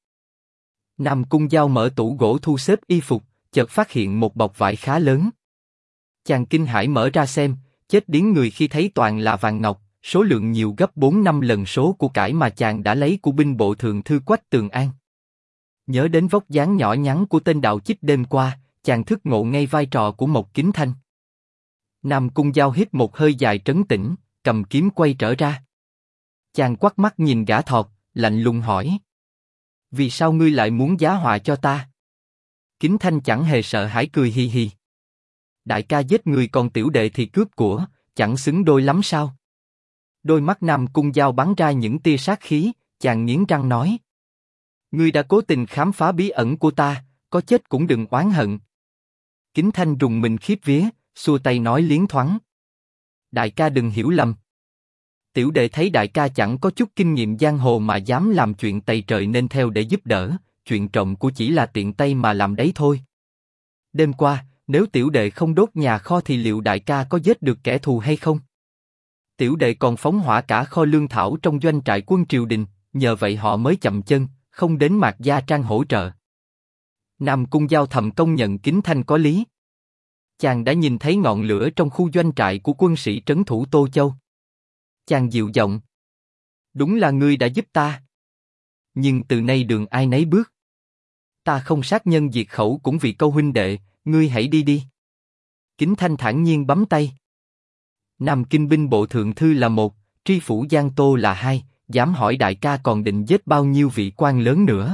Nam Cung Giao mở tủ gỗ thu xếp y phục, chợt phát hiện một bọc vải khá lớn. Chàng kinh hãi mở ra xem, chết điếng người khi thấy toàn là vàng ngọc, số lượng nhiều gấp 4-5 lần số của cải mà chàng đã lấy của binh bộ thượng thư Quách Tường An. Nhớ đến vóc dáng nhỏ nhắn của tên đạo chích đêm qua, chàng thức ngộ ngay vai trò của Mộc Kính Thanh. Nam Cung Giao hít một hơi dài trấn tĩnh, cầm kiếm quay trở ra. Chàng quắt mắt nhìn gã thọt, lạnh lùng hỏi: Vì sao ngươi lại muốn giá họa cho ta? Kính Thanh chẳng hề sợ hãi cười hì hì. Đại ca giết người còn tiểu đệ thì cướp của, chẳng xứng đôi lắm sao? Đôi mắt Nam Cung Giao bắn ra những tia sát khí, chàng nghiến răng nói: Ngươi đã cố tình khám phá bí ẩn của ta, có chết cũng đừng oán hận. Kính Thanh rùng mình khiếp vía, xua tay nói liến thoáng: Đại ca đừng hiểu lầm. Tiểu đệ thấy đại ca chẳng có chút kinh nghiệm giang hồ mà dám làm chuyện tày trời nên theo để giúp đỡ, chuyện trộm của chỉ là tiện tay mà làm đấy thôi. Đêm qua, nếu tiểu đệ không đốt nhà kho thì liệu đại ca có giết được kẻ thù hay không? Tiểu đệ còn phóng hỏa cả kho lương thảo trong doanh trại quân triều đình, nhờ vậy họ mới chậm chân, không đến Mạc Gia Trang hỗ trợ. Nam Cung Giao thầm công nhận Kính Thanh có lý. Chàng đã nhìn thấy ngọn lửa trong khu doanh trại của quân sĩ trấn thủ Tô Châu. Chàng dịu giọng: Đúng là ngươi đã giúp ta. Nhưng từ nay đường ai nấy bước. Ta không sát nhân diệt khẩu cũng vì câu huynh đệ, ngươi hãy đi đi. Kính Thanh thản nhiên bấm tay. Nam Kinh binh bộ thượng thư là một, tri phủ Giang Tô là hai, dám hỏi đại ca còn định giết bao nhiêu vị quan lớn nữa.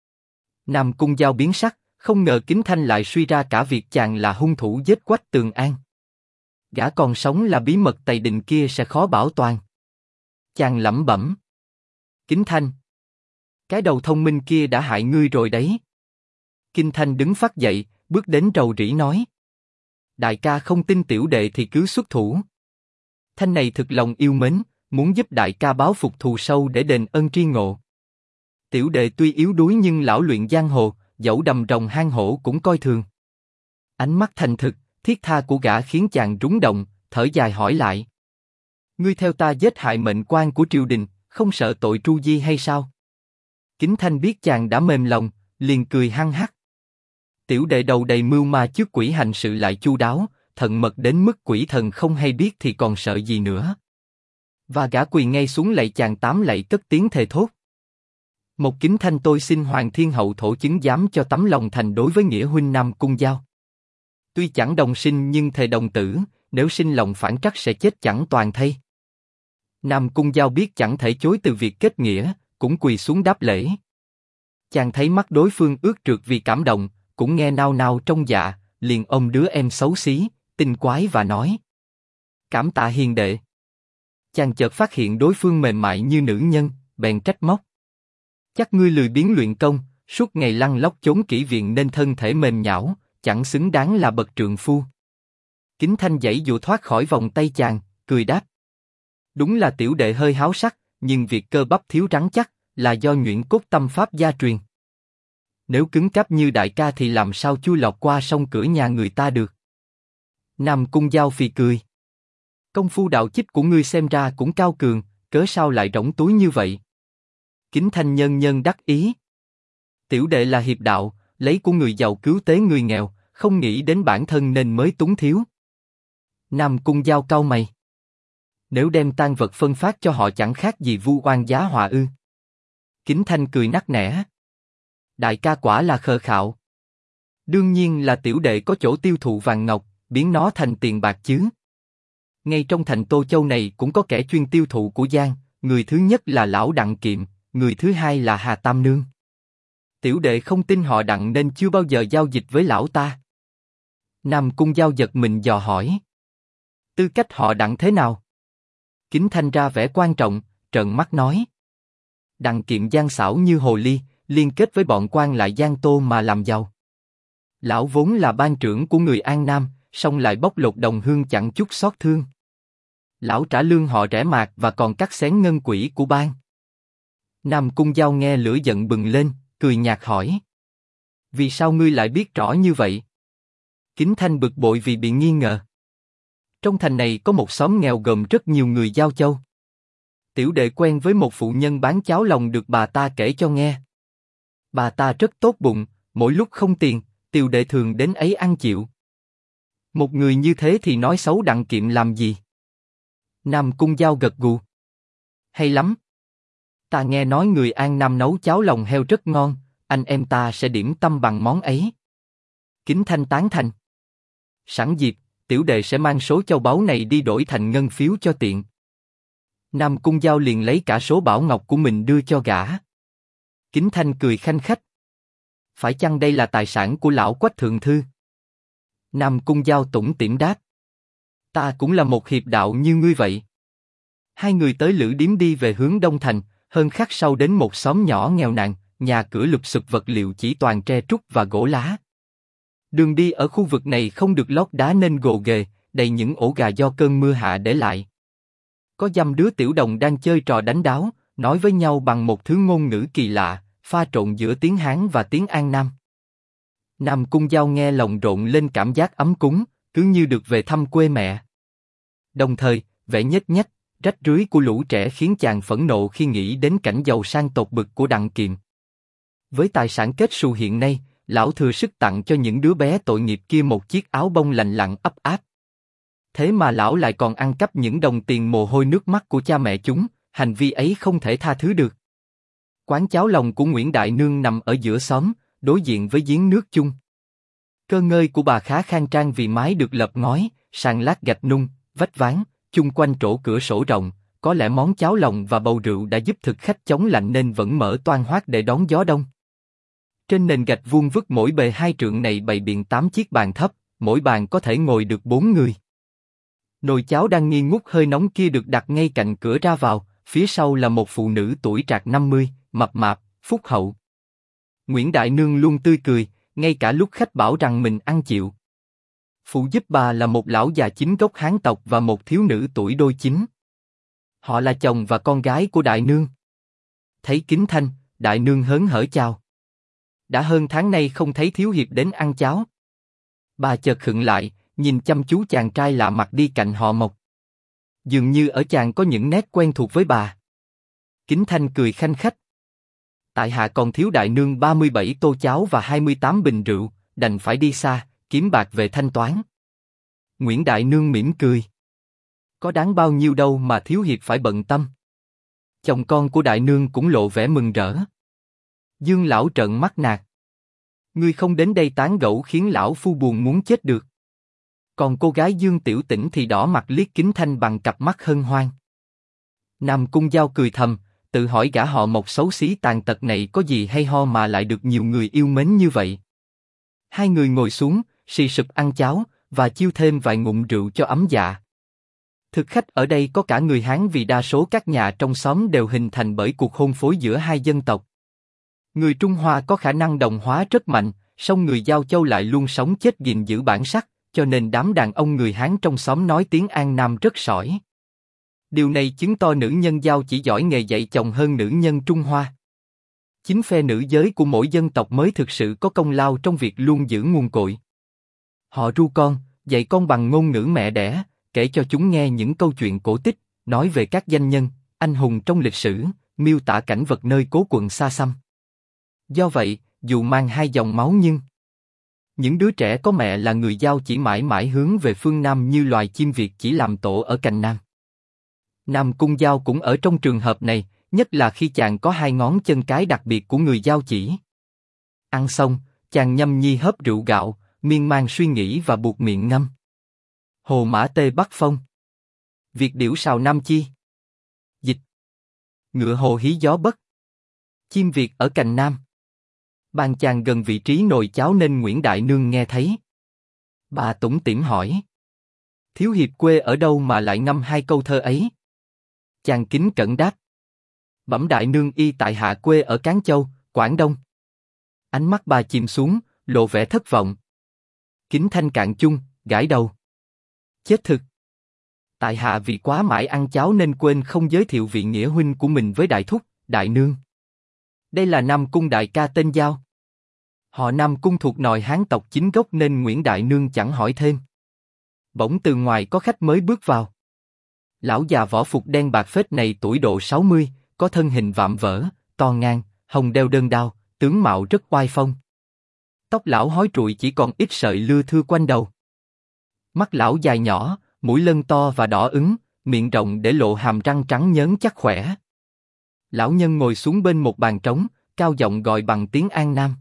Nam Cung Giao biến sắc, không ngờ Kính Thanh lại suy ra cả việc chàng là hung thủ giết Quách Tường An. Gã còn sống là bí mật tày đình kia sẽ khó bảo toàn. Chàng lẩm bẩm: Kính Thanh, cái đầu thông minh kia đã hại ngươi rồi đấy. Kính Thanh đứng phắt dậy, bước đến rầu rĩ nói: Đại ca không tin tiểu đệ thì cứ xuất thủ. Thanh này thực lòng yêu mến, muốn giúp đại ca báo phục thù sâu để đền ơn tri ngộ. Tiểu đệ tuy yếu đuối nhưng lão luyện giang hồ, dẫu đầm rồng hang hổ cũng coi thường. Ánh mắt thành thực, thiết tha của gã khiến chàng rúng động, thở dài hỏi lại: Ngươi theo ta giết hại mệnh quan của triều đình, không sợ tội tru di hay sao? Kính Thanh biết chàng đã mềm lòng, liền cười hăng hắc: Tiểu đệ đầu đầy mưu ma trước quỷ hành sự lại chu đáo, thận mật đến mức quỷ thần không hay biết thì còn sợ gì nữa. Và gã quỳ ngay xuống lạy chàng tám lạy cất tiếng thề thốt: Một Kính Thanh tôi xin Hoàng Thiên Hậu thổ chứng giám cho tấm lòng thành đối với nghĩa huynh Nam Cung Giao. Tuy chẳng đồng sinh nhưng thề đồng tử, nếu sinh lòng phản trắc sẽ chết chẳng toàn thây. Nam Cung Giao biết chẳng thể chối từ việc kết nghĩa, cũng quỳ xuống đáp lễ. Chàng thấy mắt đối phương ướt trượt vì cảm động, cũng nghe nao nao trong dạ, liền ôm đứa em xấu xí, tinh quái và nói: Cảm tạ hiền đệ. Chàng chợt phát hiện đối phương mềm mại như nữ nhân, bèn trách móc: Chắc ngươi lười biếng luyện công, suốt ngày lăn lóc trốn kỹ viện nên thân thể mềm nhão, chẳng xứng đáng là bậc trượng phu. Kính Thanh giãy dụa thoát khỏi vòng tay chàng, cười đáp: Đúng là tiểu đệ hơi háo sắc, nhưng việc cơ bắp thiếu rắn chắc là do nhuyễn cốt tâm pháp gia truyền. Nếu cứng cáp như đại ca thì làm sao chui lọt qua sông cửa nhà người ta được? Nam Cung Giao phì cười: Công phu đạo chích của ngươi xem ra cũng cao cường, cớ sao lại rỗng túi như vậy? Kính Thanh nhân nhân đắc ý: Tiểu đệ là hiệp đạo, lấy của người giàu cứu tế người nghèo, không nghĩ đến bản thân nên mới túng thiếu. Nam Cung Giao cau mày: Nếu đem tang vật phân phát cho họ chẳng khác gì vu oan giá họa ư? Kính Thanh cười nắc nẻ: Đại ca quả là khờ khạo. Đương nhiên là tiểu đệ có chỗ tiêu thụ vàng ngọc, biến nó thành tiền bạc chứ. Ngay trong thành Tô Châu này cũng có kẻ chuyên tiêu thụ của Giang, người thứ nhất là lão Đặng Kiệm, người thứ hai là Hà Tam Nương. Tiểu đệ không tin họ Đặng nên chưa bao giờ giao dịch với lão ta. Nam Cung Giao giật mình dò hỏi: Tư cách họ Đặng thế nào? Kính Thanh ra vẻ quan trọng, trợn mắt nói: Đặng Kiệm gian xảo như hồ ly, liên kết với bọn quan lại Giang Tô mà làm giàu. Lão vốn là ban trưởng của người An Nam, song lại bóc lột đồng hương chẳng chút xót thương. Lão trả lương họ rẻ mạt và còn cắt xén ngân quỹ của ban. Nam Cung Giao nghe lửa giận bừng lên, cười nhạt hỏi. Vì sao ngươi lại biết rõ như vậy? Kính Thanh bực bội vì bị nghi ngờ. Trong thành này có một xóm nghèo gồm rất nhiều người Giao Châu. Tiểu đệ quen với một phụ nhân bán cháo lòng được bà ta kể cho nghe. Bà ta rất tốt bụng, mỗi lúc không tiền, tiểu đệ thường đến ấy ăn chịu. Một người như thế thì nói xấu Đặng Kiệm làm gì? Nam Cung Giao gật gù. Hay lắm. Ta nghe nói người An Nam nấu cháo lòng heo rất ngon, anh em ta sẽ điểm tâm bằng món ấy. Kính Thanh tán thành. Sẵn dịp, tiểu đệ sẽ mang số châu báu này đi đổi thành ngân phiếu cho tiện. Nam Cung Giao liền lấy cả số bảo ngọc của mình đưa cho gã. Kính Thanh cười khanh khách. Phải chăng đây là tài sản của lão Quách thượng thư? Nam Cung Giao tủm tỉm đáp. Ta cũng là một hiệp đạo như ngươi vậy. Hai người tới lữ điếm đi về hướng Đông Thành, hơn khắc sau đến một xóm nhỏ nghèo nàn, nhà cửa lụp xụp vật liệu chỉ toàn tre trúc và gỗ lá. Đường đi ở khu vực này không được lót đá nên gồ ghề, đầy những ổ gà do cơn mưa hạ để lại. Có dăm đứa tiểu đồng đang chơi trò đánh đáo, nói với nhau bằng một thứ ngôn ngữ kỳ lạ, pha trộn giữa tiếng Hán và tiếng An Nam. Nam Cung Giao nghe lòng rộn lên cảm giác ấm cúng, cứ như được về thăm quê mẹ. Đồng thời, vẻ nhếch nhác, rách rưới của lũ trẻ khiến chàng phẫn nộ khi nghĩ đến cảnh giàu sang tột bực của Đặng Kiệm. Với tài sản kết xù hiện nay, lão thừa sức tặng cho những đứa bé tội nghiệp kia một chiếc áo bông lành lặn ấp áp. Thế mà lão lại còn ăn cắp những đồng tiền mồ hôi nước mắt của cha mẹ chúng, hành vi ấy không thể tha thứ được. Quán cháo lòng của Nguyễn Đại Nương nằm ở giữa xóm, đối diện với giếng nước chung. Cơ ngơi của bà khá khang trang vì mái được lợp ngói, sàn lát gạch nung, vách ván, chung quanh chỗ cửa sổ rộng. Có lẽ món cháo lòng và bầu rượu đã giúp thực khách chống lạnh nên vẫn mở toang hoác để đón gió đông. Trên nền gạch vuông vức mỗi bề 2 trượng này bày biện 8 chiếc bàn thấp, mỗi bàn có thể ngồi được 4 người. Nồi cháo đang nghi ngút hơi nóng kia được đặt ngay cạnh cửa ra vào, phía sau là một phụ nữ tuổi trạc 50, mập mạp, phúc hậu. Nguyễn Đại Nương luôn tươi cười, ngay cả lúc khách bảo rằng mình ăn chịu. Phụ giúp bà là một lão già chính gốc Hán tộc và một thiếu nữ tuổi đôi chín. Họ là chồng và con gái của Đại Nương. Thấy Kính Thanh, Đại Nương hớn hở chào. Đã hơn tháng nay không thấy thiếu hiệp đến ăn cháo. Bà chợt khựng lại, nhìn chăm chú chàng trai lạ mặt đi cạnh họ Mộc. Dường như ở chàng có những nét quen thuộc với bà. Kính Thanh cười khanh khách. Tại hạ còn thiếu Đại Nương 37 tô cháo và 28 bình rượu, đành phải đi xa, kiếm bạc về thanh toán. Nguyễn Đại Nương mỉm cười. Có đáng bao nhiêu đâu mà thiếu hiệp phải bận tâm. Chồng con của Đại Nương cũng lộ vẻ mừng rỡ. Dương lão trợn mắt nạt. Ngươi không đến đây tán gẫu khiến lão phu buồn muốn chết được. Còn cô gái Dương Tiểu Tĩnh thì đỏ mặt liếc Kính Thanh bằng cặp mắt hân hoan. Nam Cung Giao cười thầm, tự hỏi gã họ Mộc xấu xí tàn tật này có gì hay ho mà lại được nhiều người yêu mến như vậy. Hai người ngồi xuống, xì sụp ăn cháo và chiêu thêm vài ngụm rượu cho ấm dạ. Thực khách ở đây có cả người Hán vì đa số các nhà trong xóm đều hình thành bởi cuộc hôn phối giữa hai dân tộc. Người Trung Hoa có khả năng đồng hóa rất mạnh, song người Giao Châu lại luôn sống chết gìn giữ bản sắc, cho nên đám đàn ông người Hán trong xóm nói tiếng An Nam rất sỏi. Điều này chứng tỏ nữ nhân Giao chỉ giỏi nghề dạy chồng hơn nữ nhân Trung Hoa. Chính phe nữ giới của mỗi dân tộc mới thực sự có công lao trong việc luôn giữ nguồn cội. Họ ru con, dạy con bằng ngôn ngữ mẹ đẻ, kể cho chúng nghe những câu chuyện cổ tích, nói về các danh nhân, anh hùng trong lịch sử, miêu tả cảnh vật nơi cố quận xa xăm. Do vậy, dù mang hai dòng máu nhưng những đứa trẻ có mẹ là người Giao chỉ mãi mãi hướng về phương Nam như loài chim Việt chỉ làm tổ ở cành Nam. Nam Cung Giao cũng ở trong trường hợp này, nhất là khi chàng có hai ngón chân cái đặc biệt của người Giao chỉ. Ăn xong, chàng nhâm nhi hớp rượu gạo, miên man suy nghĩ và buộc miệng ngâm. Hồ mã tê bắc phong. Việt điểu sào Nam chi. Dịch. Ngựa hồ hí gió bất. Chim Việt ở cành Nam. Bàn chàng gần vị trí nồi cháo nên Nguyễn Đại Nương nghe thấy. Bà tủm tỉm hỏi. Thiếu hiệp quê ở đâu mà lại ngâm hai câu thơ ấy? Chàng kính cẩn đáp. Bẩm Đại Nương y tại hạ quê ở Cán Châu, Quảng Đông. Ánh mắt bà chìm xuống, lộ vẻ thất vọng. Kính Thanh cạn chung, gãi đầu. Chết thực. Tại hạ vì quá mãi ăn cháo nên quên không giới thiệu vị nghĩa huynh của mình với Đại Thúc, Đại Nương. Đây là Nam Cung đại ca tên Giao. Họ Nam Cung thuộc nòi Hán tộc chính gốc nên Nguyễn Đại Nương chẳng hỏi thêm. Bỗng từ ngoài có khách mới bước vào. Lão già võ phục đen bạc phết này tuổi độ 60, có thân hình vạm vỡ, to ngang, hồng đeo đơn đao, tướng mạo rất oai phong. Tóc lão hói trụi chỉ còn ít sợi lưa thưa quanh đầu. Mắt lão dài nhỏ, mũi lân to và đỏ ửng, miệng rộng để lộ hàm răng trắng nhớn chắc khỏe. Lão nhân ngồi xuống bên một bàn trống, cao giọng gọi bằng tiếng An Nam.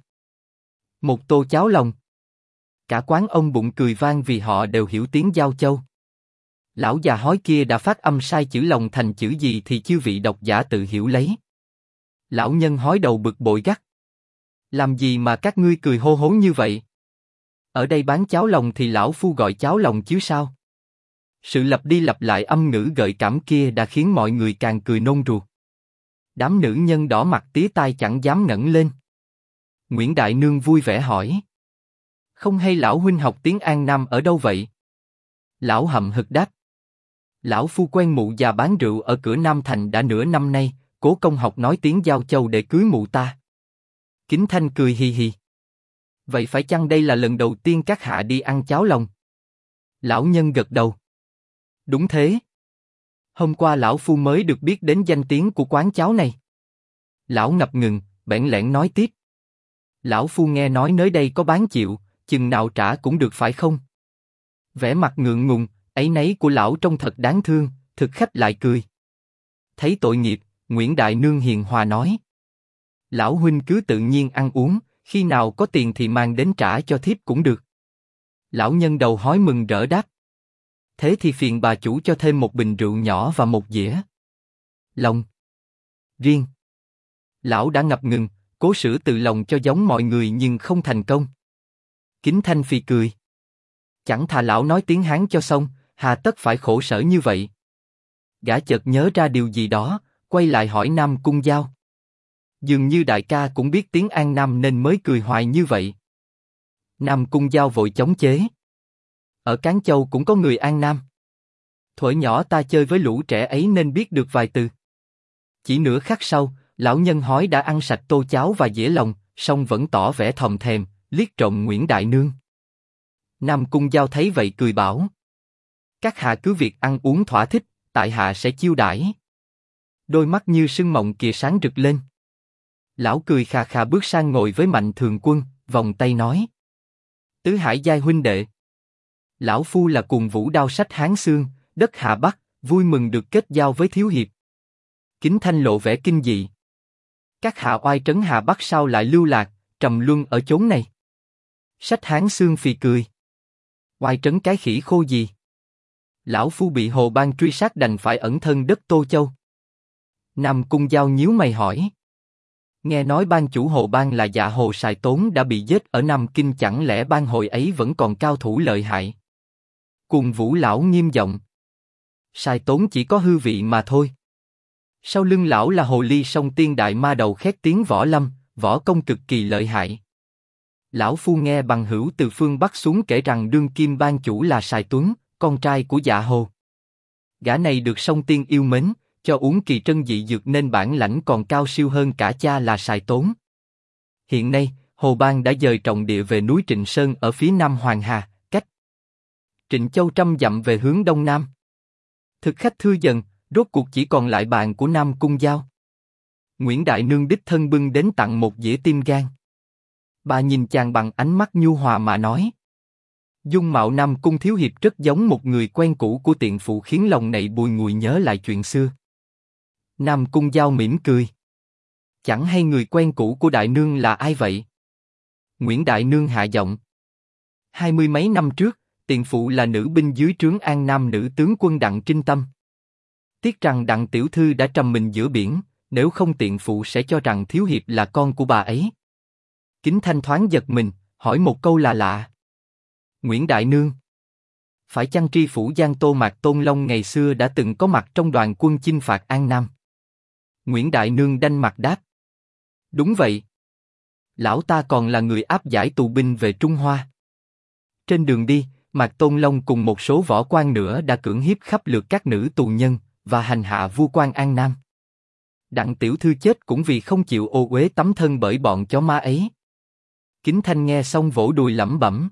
Một tô cháo lòng. Cả quán ông bụng cười vang vì họ đều hiểu tiếng Giao Châu. Lão già hói kia đã phát âm sai chữ lòng thành chữ gì thì chư vị độc giả tự hiểu lấy. Lão nhân hói đầu bực bội gắt. Làm gì mà các ngươi cười hô hố như vậy? Ở đây bán cháo lòng thì lão phu gọi cháo lòng chứ sao? Sự lặp đi lặp lại âm ngữ gợi cảm kia đã khiến mọi người càng cười nôn ruột. Đám nữ nhân đỏ mặt tía tai chẳng dám ngẩng lên. Nguyễn Đại Nương vui vẻ hỏi. Không hay lão huynh học tiếng An Nam ở đâu vậy? Lão hậm hực đáp. Lão phu quen mụ già bán rượu ở cửa Nam Thành đã nửa năm nay, cố công học nói tiếng Giao Châu để cưới mụ ta. Kính Thanh cười hì hì. Vậy phải chăng đây là lần đầu tiên các hạ đi ăn cháo lòng? Lão nhân gật đầu. Đúng thế. Hôm qua lão phu mới được biết đến danh tiếng của quán cháo này. Lão ngập ngừng, bẽn lẽn nói tiếp. Lão phu nghe nói nơi đây có bán chịu, chừng nào trả cũng được phải không? Vẻ mặt ngượng ngùng, áy náy của lão trông thật đáng thương, thực khách lại cười. Thấy tội nghiệp, Nguyễn Đại Nương hiền hòa nói. Lão huynh cứ tự nhiên ăn uống, khi nào có tiền thì mang đến trả cho thiếp cũng được. Lão nhân đầu hói mừng rỡ đáp. Thế thì phiền bà chủ cho thêm một bình rượu nhỏ và một dĩa lòng riêng. Lão đã ngập ngừng, cố sửa tự lòng cho giống mọi người nhưng không thành công. Kính Thanh phì cười. Chẳng thà lão nói tiếng Hán cho xong, hà tất phải khổ sở như vậy. Gã chợt nhớ ra điều gì đó, quay lại hỏi Nam Cung Giao. Dường như đại ca cũng biết tiếng An Nam nên mới cười hoài như vậy. Nam Cung Giao vội chống chế. Ở Cán Châu cũng có người An Nam. Thuở nhỏ ta chơi với lũ trẻ ấy nên biết được vài từ. Chỉ nửa khắc sau, lão nhân hói đã ăn sạch tô cháo và dĩa lòng, song vẫn tỏ vẻ thòm thèm, liếc trộm Nguyễn Đại Nương. Nam Cung Giao thấy vậy cười bảo. Các hạ cứ việc ăn uống thỏa thích, tại hạ sẽ chiêu đãi. Đôi mắt như sưng mộng kìa sáng rực lên. Lão cười khà khà bước sang ngồi với Mạnh Thường Quân, vòng tay nói. Tứ Hải giai huynh đệ. Lão phu là Cuồng Vũ đao sách Hán Xương, đất Hà Bắc, vui mừng được kết giao với thiếu hiệp. Kính Thanh lộ vẻ kinh dị. Các hạ oai trấn Hà Bắc sao lại lưu lạc, trầm luân ở chốn này? Sách Hán Xương phì cười. Oai trấn cái khỉ khô gì? Lão phu bị Hồ Bang truy sát đành phải ẩn thân đất Tô Châu. Nam Cung Giao nhíu mày hỏi. Nghe nói ban chủ Hồ Bang là Dạ Hồ Sài Tốn đã bị giết ở Nam Kinh, chẳng lẽ bang hội ấy vẫn còn cao thủ lợi hại? Cuồng Vũ lão nghiêm giọng. Sài Tốn chỉ có hư vị mà thôi. Sau lưng lão là Hồ Ly Song Tiên đại ma đầu khét tiếng võ lâm, võ công cực kỳ lợi hại. Lão phu nghe bằng hữu từ phương Bắc xuống kể rằng đương kim ban chủ là Sài Tuấn, con trai của Dạ Hồ. Gã này được Song Tiên yêu mến, cho uống kỳ trân dị dược nên bản lãnh còn cao siêu hơn cả cha là Sài Tốn. Hiện nay, Hồ Bang đã dời trọng địa về núi Trịnh Sơn ở phía nam Hoàng Hà, cách Trịnh Châu 100 dặm về hướng đông nam. Thực khách thưa dần, rốt cuộc chỉ còn lại bạn của Nam Cung Giao. Nguyễn Đại Nương đích thân bưng đến tặng một dĩa tim gan. Bà nhìn chàng bằng ánh mắt nhu hòa mà nói. Dung mạo Nam Cung thiếu hiệp rất giống một người quen cũ của tiện phụ, khiến lòng này bùi ngùi nhớ lại chuyện xưa. Nam Cung Giao mỉm cười. Chẳng hay người quen cũ của Đại Nương là ai vậy? Nguyễn Đại Nương hạ giọng. 20 mấy năm trước, tiện phụ là nữ binh dưới trướng An Nam nữ tướng quân Đặng Trinh Tâm. Tiếc rằng Đặng tiểu thư đã trầm mình giữa biển, nếu không tiện phụ sẽ cho rằng thiếu hiệp là con của bà ấy. Kính Thanh thoáng giật mình, hỏi một câu là lạ. Nguyễn Đại Nương. Phải chăng tri phủ Giang Tô Mạc Tôn Long ngày xưa đã từng có mặt trong đoàn quân chinh phạt An Nam? Nguyễn Đại Nương đanh mặt đáp. Đúng vậy. Lão ta còn là người áp giải tù binh về Trung Hoa. Trên đường đi, Mạc Tôn Long cùng một số võ quan nữa đã cưỡng hiếp khắp lượt các nữ tù nhân và hành hạ vua quan An Nam. Đặng tiểu thư chết cũng vì không chịu ô uế tấm thân bởi bọn chó ma ấy. Kính Thanh nghe xong vỗ đùi lẩm bẩm.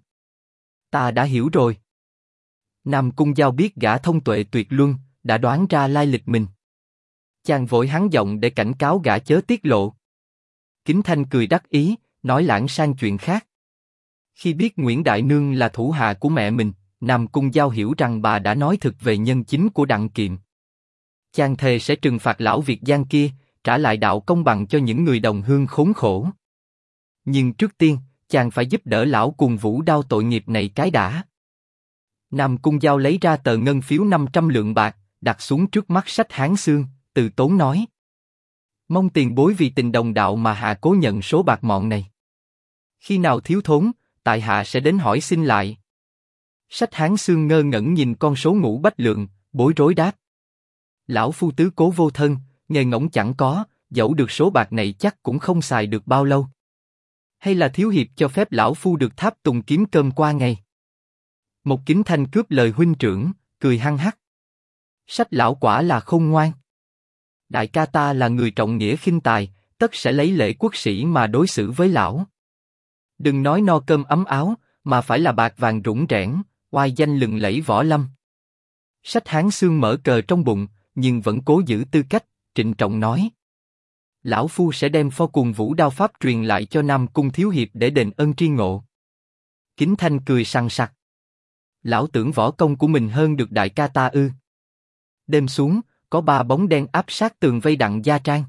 Ta đã hiểu rồi. Nam Cung Giao biết gã thông tuệ tuyệt luân, đã đoán ra lai lịch mình. Chàng vội hắn giọng để cảnh cáo gã chớ tiết lộ. Kính Thanh cười đắc ý, nói lảng sang chuyện khác. Khi biết Nguyễn Đại Nương là thủ hạ của mẹ mình, Nam Cung Giao hiểu rằng bà đã nói thực về nhân chính của Đặng Kiệm. Chàng thề sẽ trừng phạt lão Việt Giang kia, trả lại đạo công bằng cho những người đồng hương khốn khổ. Nhưng trước tiên, chàng phải giúp đỡ lão cùng Vũ Đao tội nghiệp này cái đã. Nam Cung Giao lấy ra tờ ngân phiếu 500 lượng bạc, đặt xuống trước mắt Sách Hán Xương, từ tốn nói. Mong tiền bối vì tình đồng đạo mà hạ cố nhận số bạc mọn này. Khi nào thiếu thốn, tại hạ sẽ đến hỏi xin lại. Sách Hán Xương ngơ ngẩn nhìn con số ngũ bách lượng, bối rối đáp. Lão phu tứ cố vô thân, nghề ngỗng chẳng có, dẫu được số bạc này chắc cũng không xài được bao lâu. Hay là thiếu hiệp cho phép lão phu được tháp tùng kiếm cơm qua ngày. Một Kính Thanh cướp lời huynh trưởng, cười hăng hắc. Sách lão quả là khôn ngoan. Đại ca ta là người trọng nghĩa khinh tài, tất sẽ lấy lễ quốc sĩ mà đối xử với lão. Đừng nói no cơm ấm áo, mà phải là bạc vàng rủng rẽn, oai danh lừng lẫy võ lâm. Sách Hán Xương mở cờ trong bụng, nhưng vẫn cố giữ tư cách, trịnh trọng nói. Lão phu sẽ đem pho cùng Vũ Đao pháp truyền lại cho Nam Cung thiếu hiệp để đền ơn tri ngộ. Kính Thanh cười sằng sặc. Lão tưởng võ công của mình hơn được đại ca ta ư? Đêm xuống, có 3 bóng đen áp sát tường vây Đặng gia trang.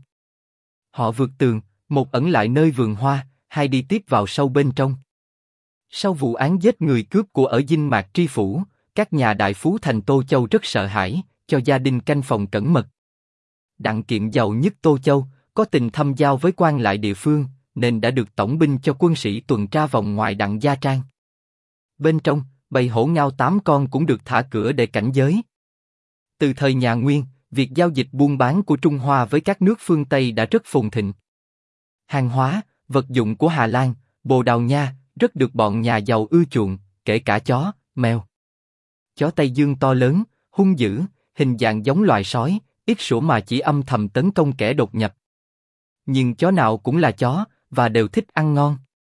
Họ vượt tường, một ẩn lại nơi vườn hoa, hai đi tiếp vào sâu bên trong. Sau vụ án giết người cướp của ở Dinh Mạc Tri Phủ, các nhà đại phú thành Tô Châu rất sợ hãi, cho gia đình canh phòng cẩn mật. Đặng Kiệm giàu nhất Tô Châu, có tình thâm giao với quan lại địa phương, nên đã được tổng binh cho quân sĩ tuần tra vòng ngoài Đặng gia trang. Bên trong, bầy hổ ngao 8 con cũng được thả cửa để cảnh giới. Từ thời nhà Nguyên, việc giao dịch buôn bán của Trung Hoa với các nước phương Tây đã rất phồn thịnh. Hàng hóa, vật dụng của Hà Lan, Bồ Đào Nha rất được bọn nhà giàu ưa chuộng, kể cả chó, mèo. Chó Tây Dương to lớn, hung dữ, hình dạng giống loài sói, ít sủa mà chỉ âm thầm tấn công kẻ đột nhập. Nhưng chó nào cũng là chó, và đều thích ăn ngon.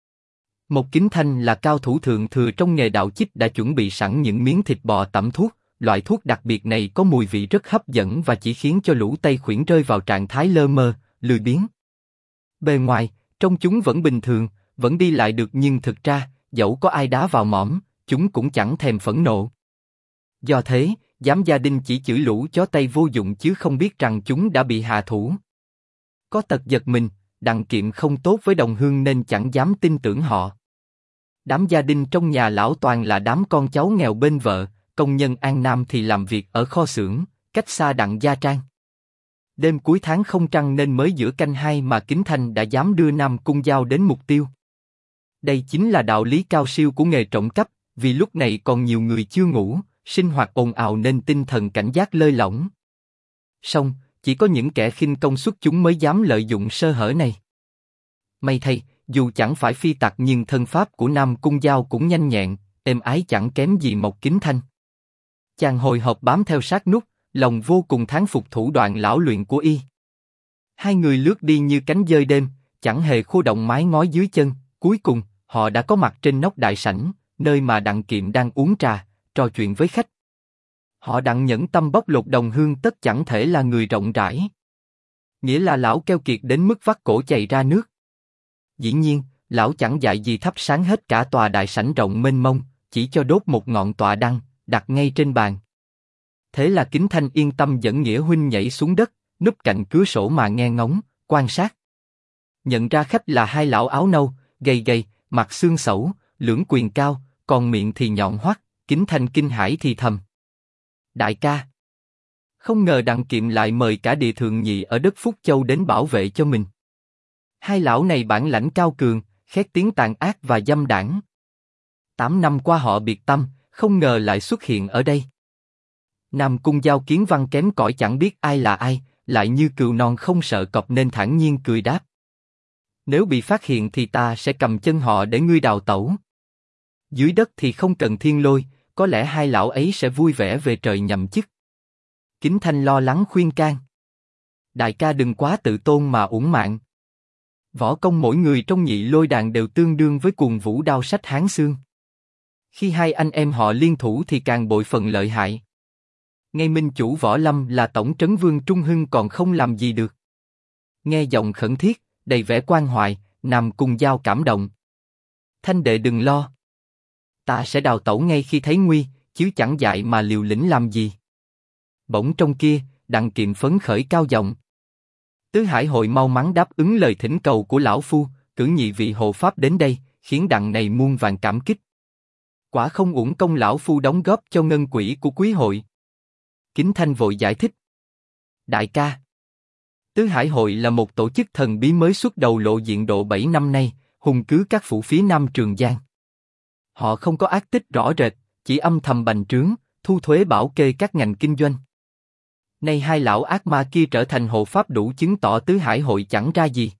Một Kính Thanh là cao thủ thượng thừa trong nghề đạo chích đã chuẩn bị sẵn những miếng thịt bò tẩm thuốc. Loại thuốc đặc biệt này có mùi vị rất hấp dẫn và chỉ khiến cho lũ Tây khuyển rơi vào trạng thái lơ mơ, lười biếng. Bề ngoài, trông chúng vẫn bình thường, vẫn đi lại được nhưng thực ra, dẫu có ai đá vào mõm, chúng cũng chẳng thèm phẫn nộ. Do thế, giám gia đình chỉ chửi lũ chó Tây vô dụng chứ không biết rằng chúng đã bị hạ thủ. Có tật giật mình, Đặng Kiệm không tốt với đồng hương nên chẳng dám tin tưởng họ. Đám gia đình trong nhà lão toàn là đám con cháu nghèo bên vợ, công nhân An Nam thì làm việc ở kho xưởng, cách xa Đặng gia trang. Đêm cuối tháng không trăng nên mới giữa canh 2 mà Kính Thanh đã dám đưa Nam Cung Giao đến mục tiêu. Đây chính là đạo lý cao siêu của nghề trộm cắp, vì lúc này còn nhiều người chưa ngủ, sinh hoạt ồn ào nên tinh thần cảnh giác lơi lỏng. Song, chỉ có những kẻ khinh công xuất chúng mới dám lợi dụng sơ hở này. May thay, dù chẳng phải phi tặc nhưng thân pháp của Nam Cung Giao cũng nhanh nhẹn, êm ái chẳng kém gì một Kính Thanh. Chàng hồi hộp bám theo sát nút, lòng vô cùng thán phục thủ đoạn lão luyện của y. Hai người lướt đi như cánh dơi đêm, chẳng hề khô động mái ngói dưới chân. Cuối cùng, họ đã có mặt trên nóc đại sảnh, nơi mà Đặng Kiệm đang uống trà, trò chuyện với khách. Họ Đặng nhẫn tâm bóc lột đồng hương tất chẳng thể là người rộng rãi. Nghĩa là lão keo kiệt đến mức vắt cổ chày ra nước. Dĩ nhiên, lão chẳng dạy gì thắp sáng hết cả tòa đại sảnh rộng mênh mông, chỉ cho đốt một ngọn tọa đăng, đặt ngay trên bàn. Thế là Kính Thanh yên tâm dẫn Nghĩa huynh nhảy xuống đất, núp cạnh cửa sổ mà nghe ngóng, quan sát. Nhận ra khách là hai lão áo nâu, gầy gầy, mặt xương xẩu, lưỡng quyền cao, còn miệng thì nhọn hoắt. Kính Thanh kinh hãi thì thầm: Đại ca! Không ngờ Đặng Kiệm lại mời cả địa thượng nhị ở đất Phúc Châu đến bảo vệ cho mình. Hai lão này bản lãnh cao cường, khét tiếng tàn ác và dâm đảng. 8 năm qua họ biệt tâm, không ngờ lại xuất hiện ở đây. Nam Cung Giao kiến văn kém cỏi chẳng biết ai là ai, lại như cừu non không sợ cọp nên thản nhiên cười đáp: Nếu bị phát hiện thì ta sẽ cầm chân họ để ngươi đào tẩu. Dưới đất thì không cần thiên lôi, có lẽ hai lão ấy sẽ vui vẻ về trời nhậm chức. Kính Thanh lo lắng khuyên can: Đại ca đừng quá tự tôn mà uổng mạng. Võ công mỗi người trong Nhị Lôi đàn đều tương đương với Cuồng Vũ đao sách Hán Xương. Khi hai anh em họ liên thủ thì càng bội phần lợi hại. Ngay minh chủ Võ Lâm là tổng trấn vương Trung Hưng còn không làm gì được. Nghe giọng khẩn thiết, đầy vẻ quan hoài, Nam Cung Giao cảm động. Thanh đệ đừng lo. Ta sẽ đào tẩu ngay khi thấy nguy, chứ chẳng dại mà liều lĩnh làm gì. Bỗng trong kia, Đặng Kiệm phấn khởi cao giọng. Tứ Hải hội mau mắn đáp ứng lời thỉnh cầu của lão phu, cử nhị vị hộ pháp đến đây, khiến Đặng này muôn vàn cảm kích. Quả không uổng công lão phu đóng góp cho ngân quỹ của quý hội. Kính Thanh vội giải thích. Đại ca, Tứ Hải hội là một tổ chức thần bí mới xuất đầu lộ diện độ 7 năm nay, hùng cứ các phủ phía Nam Trường Giang. Họ không có ác tích rõ rệt, chỉ âm thầm bành trướng, thu thuế bảo kê các ngành kinh doanh. Nay hai lão ác ma kia trở thành hộ pháp đủ chứng tỏ Tứ Hải hội chẳng ra gì.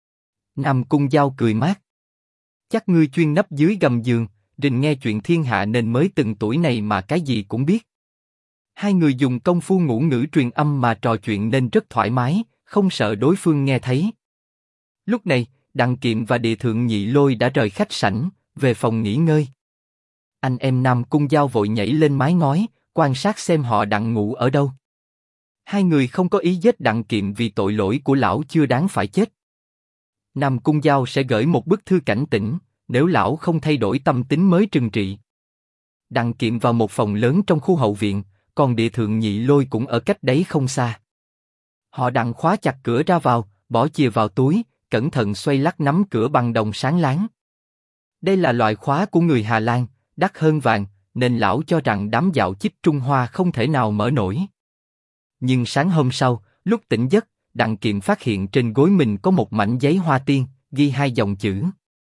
Nam Cung Giao cười mát. Chắc ngươi chuyên nấp dưới gầm giường, rình nghe chuyện thiên hạ nên mới từng tuổi này mà cái gì cũng biết. Hai người dùng công phu ngũ ngữ truyền âm mà trò chuyện nên rất thoải mái, không sợ đối phương nghe thấy. Lúc này, Đặng Kiệm và Địa Thượng Nhị Lôi đã rời khách sảnh, về phòng nghỉ ngơi. Anh em Nam Cung Giao vội nhảy lên mái ngói, quan sát xem họ Đặng ngủ ở đâu. Hai người không có ý giết Đặng Kiệm vì tội lỗi của lão chưa đáng phải chết. Nam Cung Giao sẽ gửi một bức thư cảnh tỉnh, nếu lão không thay đổi tâm tính mới trừng trị. Đặng Kiệm vào một phòng lớn trong khu hậu viện, còn Địa Thượng Nhị Lôi cũng ở cách đấy không xa. Họ Đặng khóa chặt cửa ra vào, bỏ chìa vào túi, cẩn thận xoay lắc nắm cửa bằng đồng sáng láng. Đây là loại khóa của người Hà Lan, đắt hơn vàng, nên lão cho rằng đám dạo chích Trung Hoa không thể nào mở nổi. Nhưng sáng hôm sau, lúc tỉnh giấc, Đặng Kiệm phát hiện trên gối mình có một mảnh giấy hoa tiên, ghi hai dòng chữ: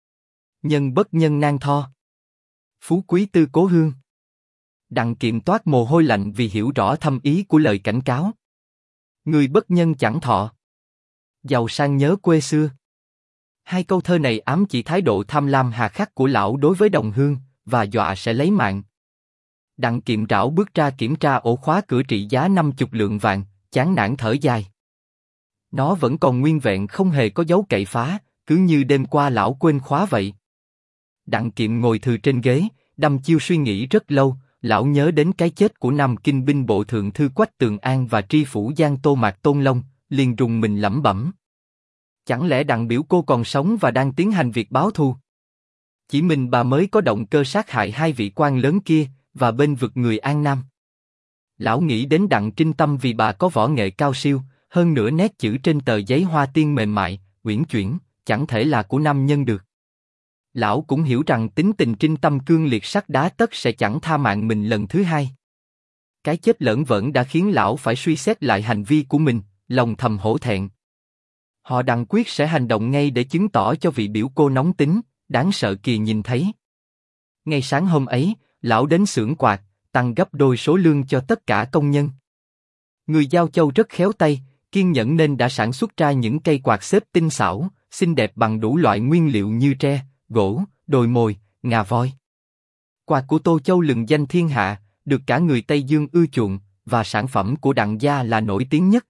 nhân bất nhân nan tho, phú quý tư cố hương. Đặng Kiệm toát mồ hôi lạnh vì hiểu rõ thâm ý của lời cảnh cáo. Người bất nhân chẳng thọ, giàu sang nhớ quê xưa. Hai câu thơ này ám chỉ thái độ tham lam hà khắc của lão đối với đồng hương, và dọa sẽ lấy mạng. Đặng Kiệm rảo bước ra kiểm tra ổ khóa cửa trị giá 50 lượng vàng, chán nản thở dài. Nó vẫn còn nguyên vẹn, không hề có dấu cậy phá, cứ như đêm qua lão quên khóa vậy. Đặng Kiệm ngồi thừ trên ghế, đăm chiêu suy nghĩ rất lâu. Lão nhớ đến cái chết của Nam Kinh binh bộ thượng thư Quách Tường An và tri phủ Giang Tô Mạc Tôn Long, liền rùng mình lẩm bẩm. Chẳng lẽ Đặng biểu cô còn sống và đang tiến hành việc báo thù? Chỉ mình bà mới có động cơ sát hại hai vị quan lớn kia, và bên vực người An Nam. Lão nghĩ đến Đặng Trinh Tâm vì bà có võ nghệ cao siêu, hơn nữa nét chữ trên tờ giấy hoa tiên mềm mại, uyển chuyển, chẳng thể là của nam nhân được. Lão cũng hiểu rằng tính tình Trinh Tâm cương liệt sắt đá tất sẽ chẳng tha mạng mình lần thứ hai. Cái chết lởn vởn đã khiến lão phải suy xét lại hành vi của mình, lòng thầm hổ thẹn. Họ Đặng quyết sẽ hành động ngay để chứng tỏ cho vị biểu cô nóng tính, đáng sợ kia nhìn thấy. Ngay sáng hôm ấy, lão đến xưởng quạt, tăng gấp đôi số lương cho tất cả công nhân. Người Giao Châu rất khéo tay, kiên nhẫn nên đã sản xuất ra những cây quạt xếp tinh xảo, xinh đẹp bằng đủ loại nguyên liệu như tre, gỗ, đồi mồi, ngà voi. Quạt của Tô Châu lừng danh thiên hạ, được cả người Tây Dương ưa chuộng, và sản phẩm của Đặng gia là nổi tiếng nhất.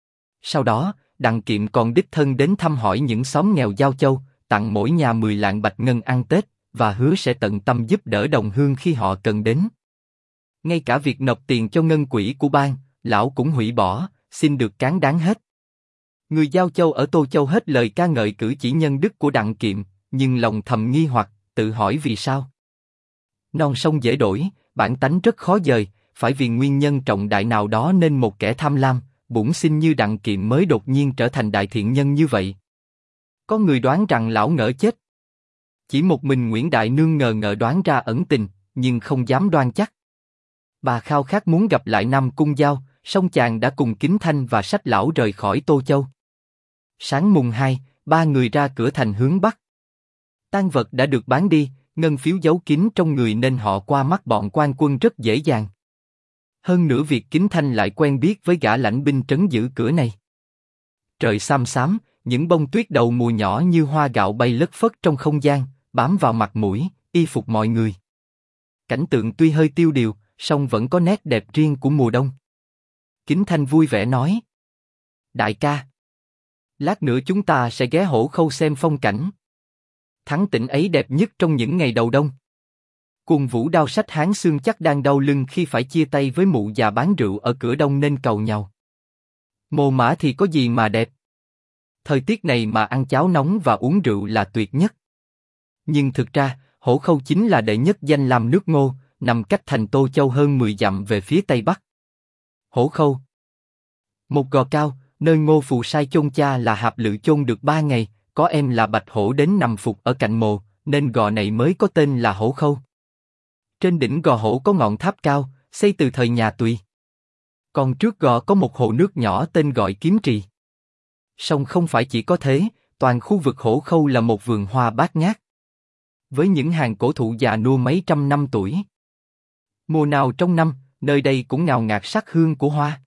Sau đó, Đặng Kiệm còn đích thân đến thăm hỏi những xóm nghèo Giao Châu, tặng mỗi nhà 10 lạng bạch ngân ăn Tết, và hứa sẽ tận tâm giúp đỡ đồng hương khi họ cần đến. Ngay cả việc nộp tiền cho ngân quỹ của bang, lão cũng hủy bỏ, xin được cán đáng hết. Người Giao Châu ở Tô Châu hết lời ca ngợi cử chỉ nhân đức của Đặng Kiệm, nhưng lòng thầm nghi hoặc, tự hỏi vì sao. Non sông dễ đổi, bản tánh rất khó dời, phải vì nguyên nhân trọng đại nào đó nên một kẻ tham lam, bủn xỉn như Đặng Kiệm mới đột nhiên trở thành đại thiện nhân như vậy. Có người đoán rằng lão ngỡ chết. Chỉ một mình Nguyễn Đại Nương ngờ đoán ra ẩn tình, nhưng không dám đoan chắc. Bà khao khát muốn gặp lại Nam Cung Giao, song chàng đã cùng Kính Thanh và Sách lão rời khỏi Tô Châu. Sáng mùng 2, ba người ra cửa thành hướng Bắc. Tang vật đã được bán đi, ngân phiếu giấu kín trong người nên họ qua mắt bọn quan quân rất dễ dàng. Hơn nữa việc Kính Thanh lại quen biết với gã lãnh binh trấn giữ cửa này. Trời xám xám, những bông tuyết đầu mùa nhỏ như hoa gạo bay lất phất trong không gian, bám vào mặt mũi, y phục mọi người. Cảnh tượng tuy hơi tiêu điều, song vẫn có nét đẹp riêng của mùa đông. Kính Thanh vui vẻ nói: Đại ca, lát nữa chúng ta sẽ ghé Hổ Khâu xem phong cảnh. Thắng tỉnh ấy đẹp nhất trong những ngày đầu đông. Cuồng Vũ Đao Sách Hán Xương chắc đang đau lưng khi phải chia tay với mụ già bán rượu ở cửa đông nên cầu nhau. Mồ Mã thì có gì mà đẹp. Thời tiết này mà ăn cháo nóng và uống rượu là tuyệt nhất. Nhưng thực ra, Hổ Khâu chính là đệ nhất danh làm nước ngô, nằm cách thành Tô Châu hơn 10 dặm về phía tây bắc. Hổ Khâu, một gò cao, nơi Ngô Phù Sai chôn cha là Hạp Lự chôn được 3 ngày, có em là Bạch Hổ đến nằm phục ở cạnh mồ, nên gò này mới có tên là Hổ Khâu. Trên đỉnh gò Hổ có ngọn tháp cao, xây từ thời nhà Tùy. Còn trước gò có một hồ nước nhỏ tên gọi Kiếm Trì. Song không phải chỉ có thế, toàn khu vực Hổ Khâu là một vườn hoa bát ngát. Với những hàng cổ thụ già nua mấy trăm năm tuổi. Mùa nào trong năm, nơi đây cũng ngào ngạt sắc hương của hoa.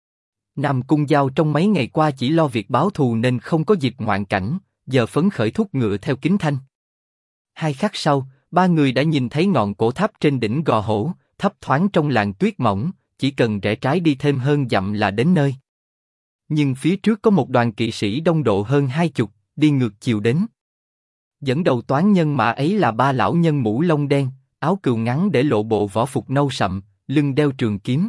Nam Cung Giao trong mấy ngày qua chỉ lo việc báo thù nên không có dịp ngoạn cảnh, giờ phấn khởi thúc ngựa theo Kính Thanh. 2 khắc sau, 3 người đã nhìn thấy ngọn cổ tháp trên đỉnh gò Hổ, thấp thoáng trong làn tuyết mỏng, chỉ cần rẽ trái đi thêm hơn dặm là đến nơi. Nhưng phía trước có một đoàn kỵ sĩ đông độ hơn 20, đi ngược chiều đến. Dẫn đầu toán nhân mã ấy là 3 lão nhân mũ lông đen, áo cừu ngắn để lộ bộ võ phục nâu sậm, lưng đeo trường kiếm.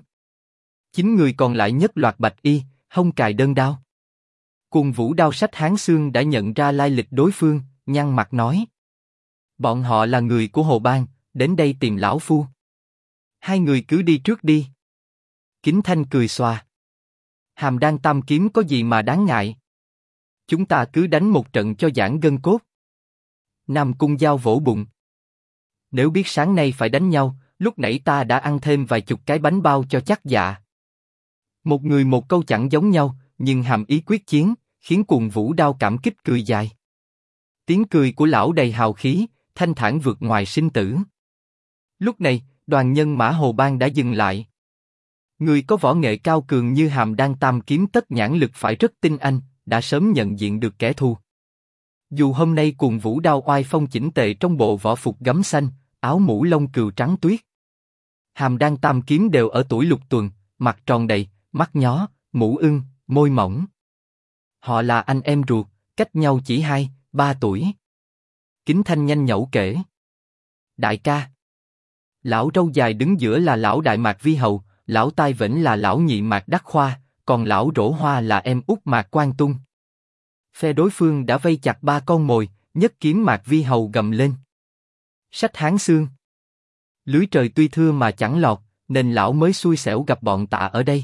9 người còn lại nhất loạt bạch y, hông cài đơn đao. Cuồng Vũ Đao Sách Hán Xương đã nhận ra lai lịch đối phương, nhăn mặt nói: bọn họ là người của Hồ Bang, đến đây tìm lão phu. 2 người cứ đi trước đi. Kính Thanh cười xòa: Hàm Đan Tam Kiếm có gì mà đáng ngại? Chúng ta cứ đánh một trận cho giãn gân cốt. Nam Cung Giao vỗ bụng: nếu biết sáng nay phải đánh nhau, lúc nãy ta đã ăn thêm vài chục cái bánh bao cho chắc dạ. Một người một câu chẳng giống nhau, nhưng hàm ý quyết chiến, khiến Cuồng Vũ Đao cảm kích cười dài. Tiếng cười của lão đầy hào khí, thanh thản vượt ngoài sinh tử. Lúc này, đoàn nhân mã Hồ Bang đã dừng lại. Người có võ nghệ cao cường như Hàm Đan Tam Kiếm tất nhãn lực phải rất tinh anh, đã sớm nhận diện được kẻ thù. Dù hôm nay Cuồng Vũ Đao oai phong chỉnh tề trong bộ võ phục gấm xanh, áo mũ lông cừu trắng tuyết. Hàm Đan Tam Kiếm đều ở tuổi lục tuần, mặt tròn đầy, mắt nhó, mũ ưng, môi mỏng. Họ là anh em ruột, cách nhau chỉ 2-3 tuổi. Kính Thanh nhanh nhẩu kể: đại ca, lão râu dài đứng giữa là lão Đại Mạc Vi Hầu, lão Tai Vĩnh là lão Nhị Mạc Đắc Khoa, còn lão Rỗ Hoa là em út Mạc Quang Tung. Phe đối phương đã vây chặt 3 con mồi, nhất kiếm Mạc Vi Hầu gầm lên: Sách Hán Xương! Lưới trời tuy thưa mà chẳng lọt, nên lão mới xui xẻo gặp bọn tạ ở đây.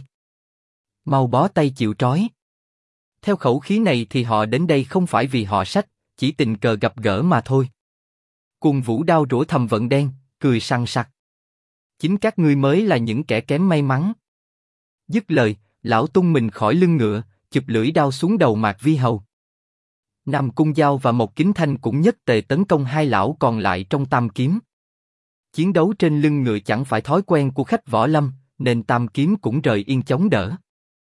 Mau bó tay chịu trói. Theo khẩu khí này thì họ đến đây không phải vì họ Sách, chỉ tình cờ gặp gỡ mà thôi. Cuồng Vũ Đao rủa thầm vận đen, cười sằng sặc: chính các ngươi mới là những kẻ kém may mắn. Dứt lời, lão tung mình khỏi lưng ngựa, chụp lưỡi đao xuống đầu Mạc Vi Hầu. Nam Cung Giao và Mộc Kính Thanh cũng nhất tề tấn công 2 lão còn lại trong Tam Kiếm. Chiến đấu trên lưng ngựa chẳng phải thói quen của khách võ lâm, nên Tam Kiếm cũng rời yên chống đỡ.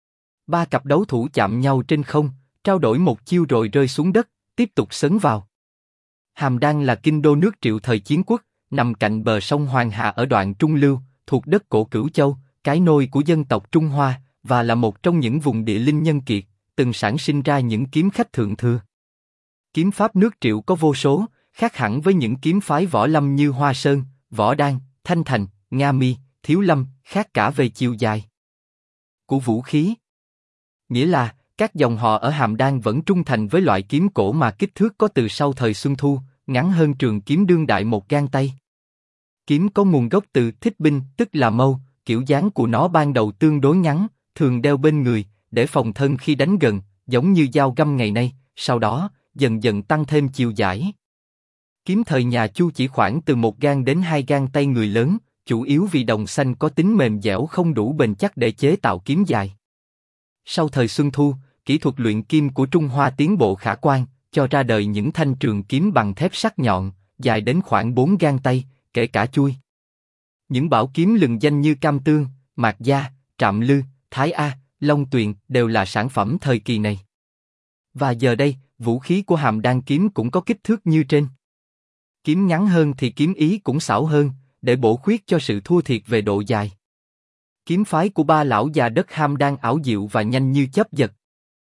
3 cặp đấu thủ chạm nhau trên không, trao đổi một chiêu rồi rơi xuống đất, tiếp tục sấn vào. Hàm Đan là kinh đô nước Triệu thời Chiến Quốc, nằm cạnh bờ sông Hoàng Hà ở đoạn Trung Lưu, thuộc đất cổ Cửu Châu, cái nôi của dân tộc Trung Hoa, và là một trong những vùng địa linh nhân kiệt, từng sản sinh ra những kiếm khách thượng thừa. Kiếm pháp nước Triệu có vô số, khác hẳn với những kiếm phái võ lâm như Hoa Sơn, Võ Đan, Thanh Thành, Nga Mi, Thiếu Lâm, khác cả về chiều dài của vũ khí. Nghĩa là, các dòng họ ở Hàm Đan vẫn trung thành với loại kiếm cổ mà kích thước có từ sau thời Xuân Thu, ngắn hơn trường kiếm đương đại một gang tay. Kiếm có nguồn gốc từ thích binh, tức là mâu, kiểu dáng của nó ban đầu tương đối ngắn, thường đeo bên người, để phòng thân khi đánh gần, giống như dao găm ngày nay, sau đó, dần dần tăng thêm chiều dải. Kiếm thời nhà Chu chỉ khoảng từ 1 gang đến 2 gang tay người lớn, chủ yếu vì đồng xanh có tính mềm dẻo không đủ bền chắc để chế tạo kiếm dài. Sau thời Xuân Thu, kỹ thuật luyện kim của Trung Hoa tiến bộ khả quan, cho ra đời những thanh trường kiếm bằng thép sắc nhọn, dài đến khoảng 4 gang tay, kể cả chuôi. Những bảo kiếm lừng danh như Cam Tương, Mạc Gia, Trạm Lư, Thái A, Long Tuyền đều là sản phẩm thời kỳ này. Và giờ đây, vũ khí của Hàm Đan kiếm cũng có kích thước như trên. Kiếm ngắn hơn thì kiếm ý cũng xảo hơn, để bổ khuyết cho sự thua thiệt về độ dài. Kiếm phái của 3 lão già đất Hàm Đan ảo diệu và nhanh như chớp giật.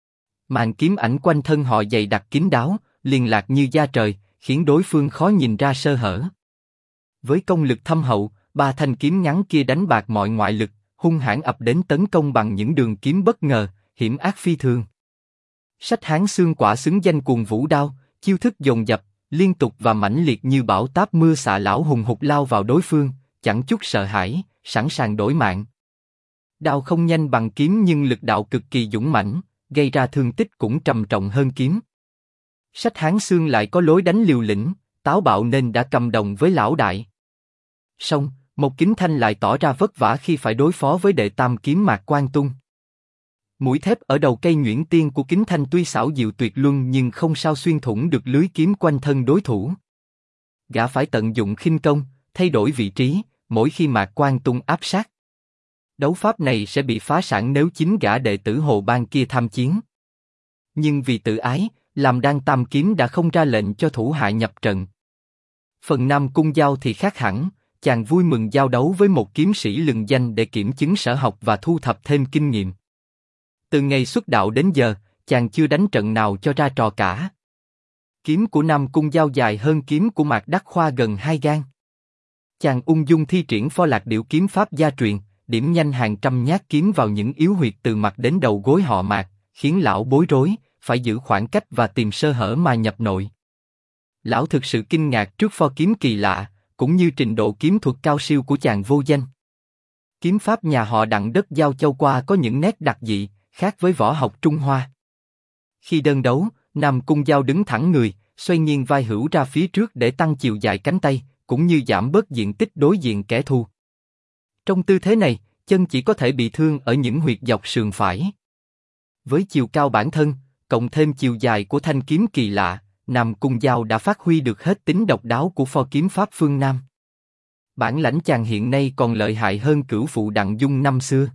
Màn kiếm ảnh quanh thân họ dày đặc kín đáo, liền lạc như da trời, khiến đối phương khó nhìn ra sơ hở. Với công lực thâm hậu, ba thanh kiếm ngắn kia đánh bạc mọi ngoại lực, hung hãn ập đến tấn công bằng những đường kiếm bất ngờ, hiểm ác phi thường. Sách Hán Xương quả xứng danh cuồng vũ đao, chiêu thức dồn dập, liên tục và mãnh liệt như bão táp mưa xạ lão hùng hục lao vào đối phương, chẳng chút sợ hãi, sẵn sàng đổi mạng. Đao không nhanh bằng kiếm nhưng lực đạo cực kỳ dũng mãnh, gây ra thương tích cũng trầm trọng hơn kiếm. Sách Hán Xương lại có lối đánh liều lĩnh, táo bạo nên đã cầm đồng với lão đại. Song, Một Kính Thanh lại tỏ ra vất vả khi phải đối phó với đệ tam kiếm Mạc Quang Tung. Mũi thép ở đầu cây nhuyễn tiên của Kính Thanh tuy xảo diệu tuyệt luân nhưng không sao xuyên thủng được lưới kiếm quanh thân đối thủ. Gã phải tận dụng khinh công, thay đổi vị trí, mỗi khi Mạc Quang Tung áp sát. Đấu pháp này sẽ bị phá sản nếu chính gã đệ tử Hồ Bang kia tham chiến. Nhưng vì tự ái, Làm Đan Tam Kiếm đã không ra lệnh cho thủ hạ nhập trận. Phần Nam Cung Giao thì khác hẳn, chàng vui mừng giao đấu với một kiếm sĩ lừng danh để kiểm chứng sở học và thu thập thêm kinh nghiệm. Từ ngày xuất đạo đến giờ, chàng chưa đánh trận nào cho ra trò cả. Kiếm của Nam Cung Giao dài hơn kiếm của Mạc Đắc Khoa gần 2 gang. Chàng ung dung thi triển Pho Lạc Điểu kiếm pháp gia truyền, điểm nhanh hàng trăm nhát kiếm vào những yếu huyệt từ mặt đến đầu gối họ Mạc, khiến lão bối rối, phải giữ khoảng cách và tìm sơ hở mà nhập nội. Lão thực sự kinh ngạc trước pho kiếm kỳ lạ, cũng như trình độ kiếm thuật cao siêu của chàng vô danh. Kiếm pháp nhà họ Đặng đất Giao Châu qua có những nét đặc dị, khác với võ học Trung Hoa. Khi đơn đấu, Nam Cung Giao đứng thẳng người, xoay nghiêng vai hữu ra phía trước để tăng chiều dài cánh tay, cũng như giảm bớt diện tích đối diện kẻ thù. Trong tư thế này, chân chỉ có thể bị thương ở những huyệt dọc sườn phải. Với chiều cao bản thân, cộng thêm chiều dài của thanh kiếm kỳ lạ, Nam Cung Giao đã phát huy được hết tính độc đáo của pho kiếm pháp phương Nam. Bản lãnh chàng hiện nay còn lợi hại hơn cửu phụ Đặng Dung năm xưa.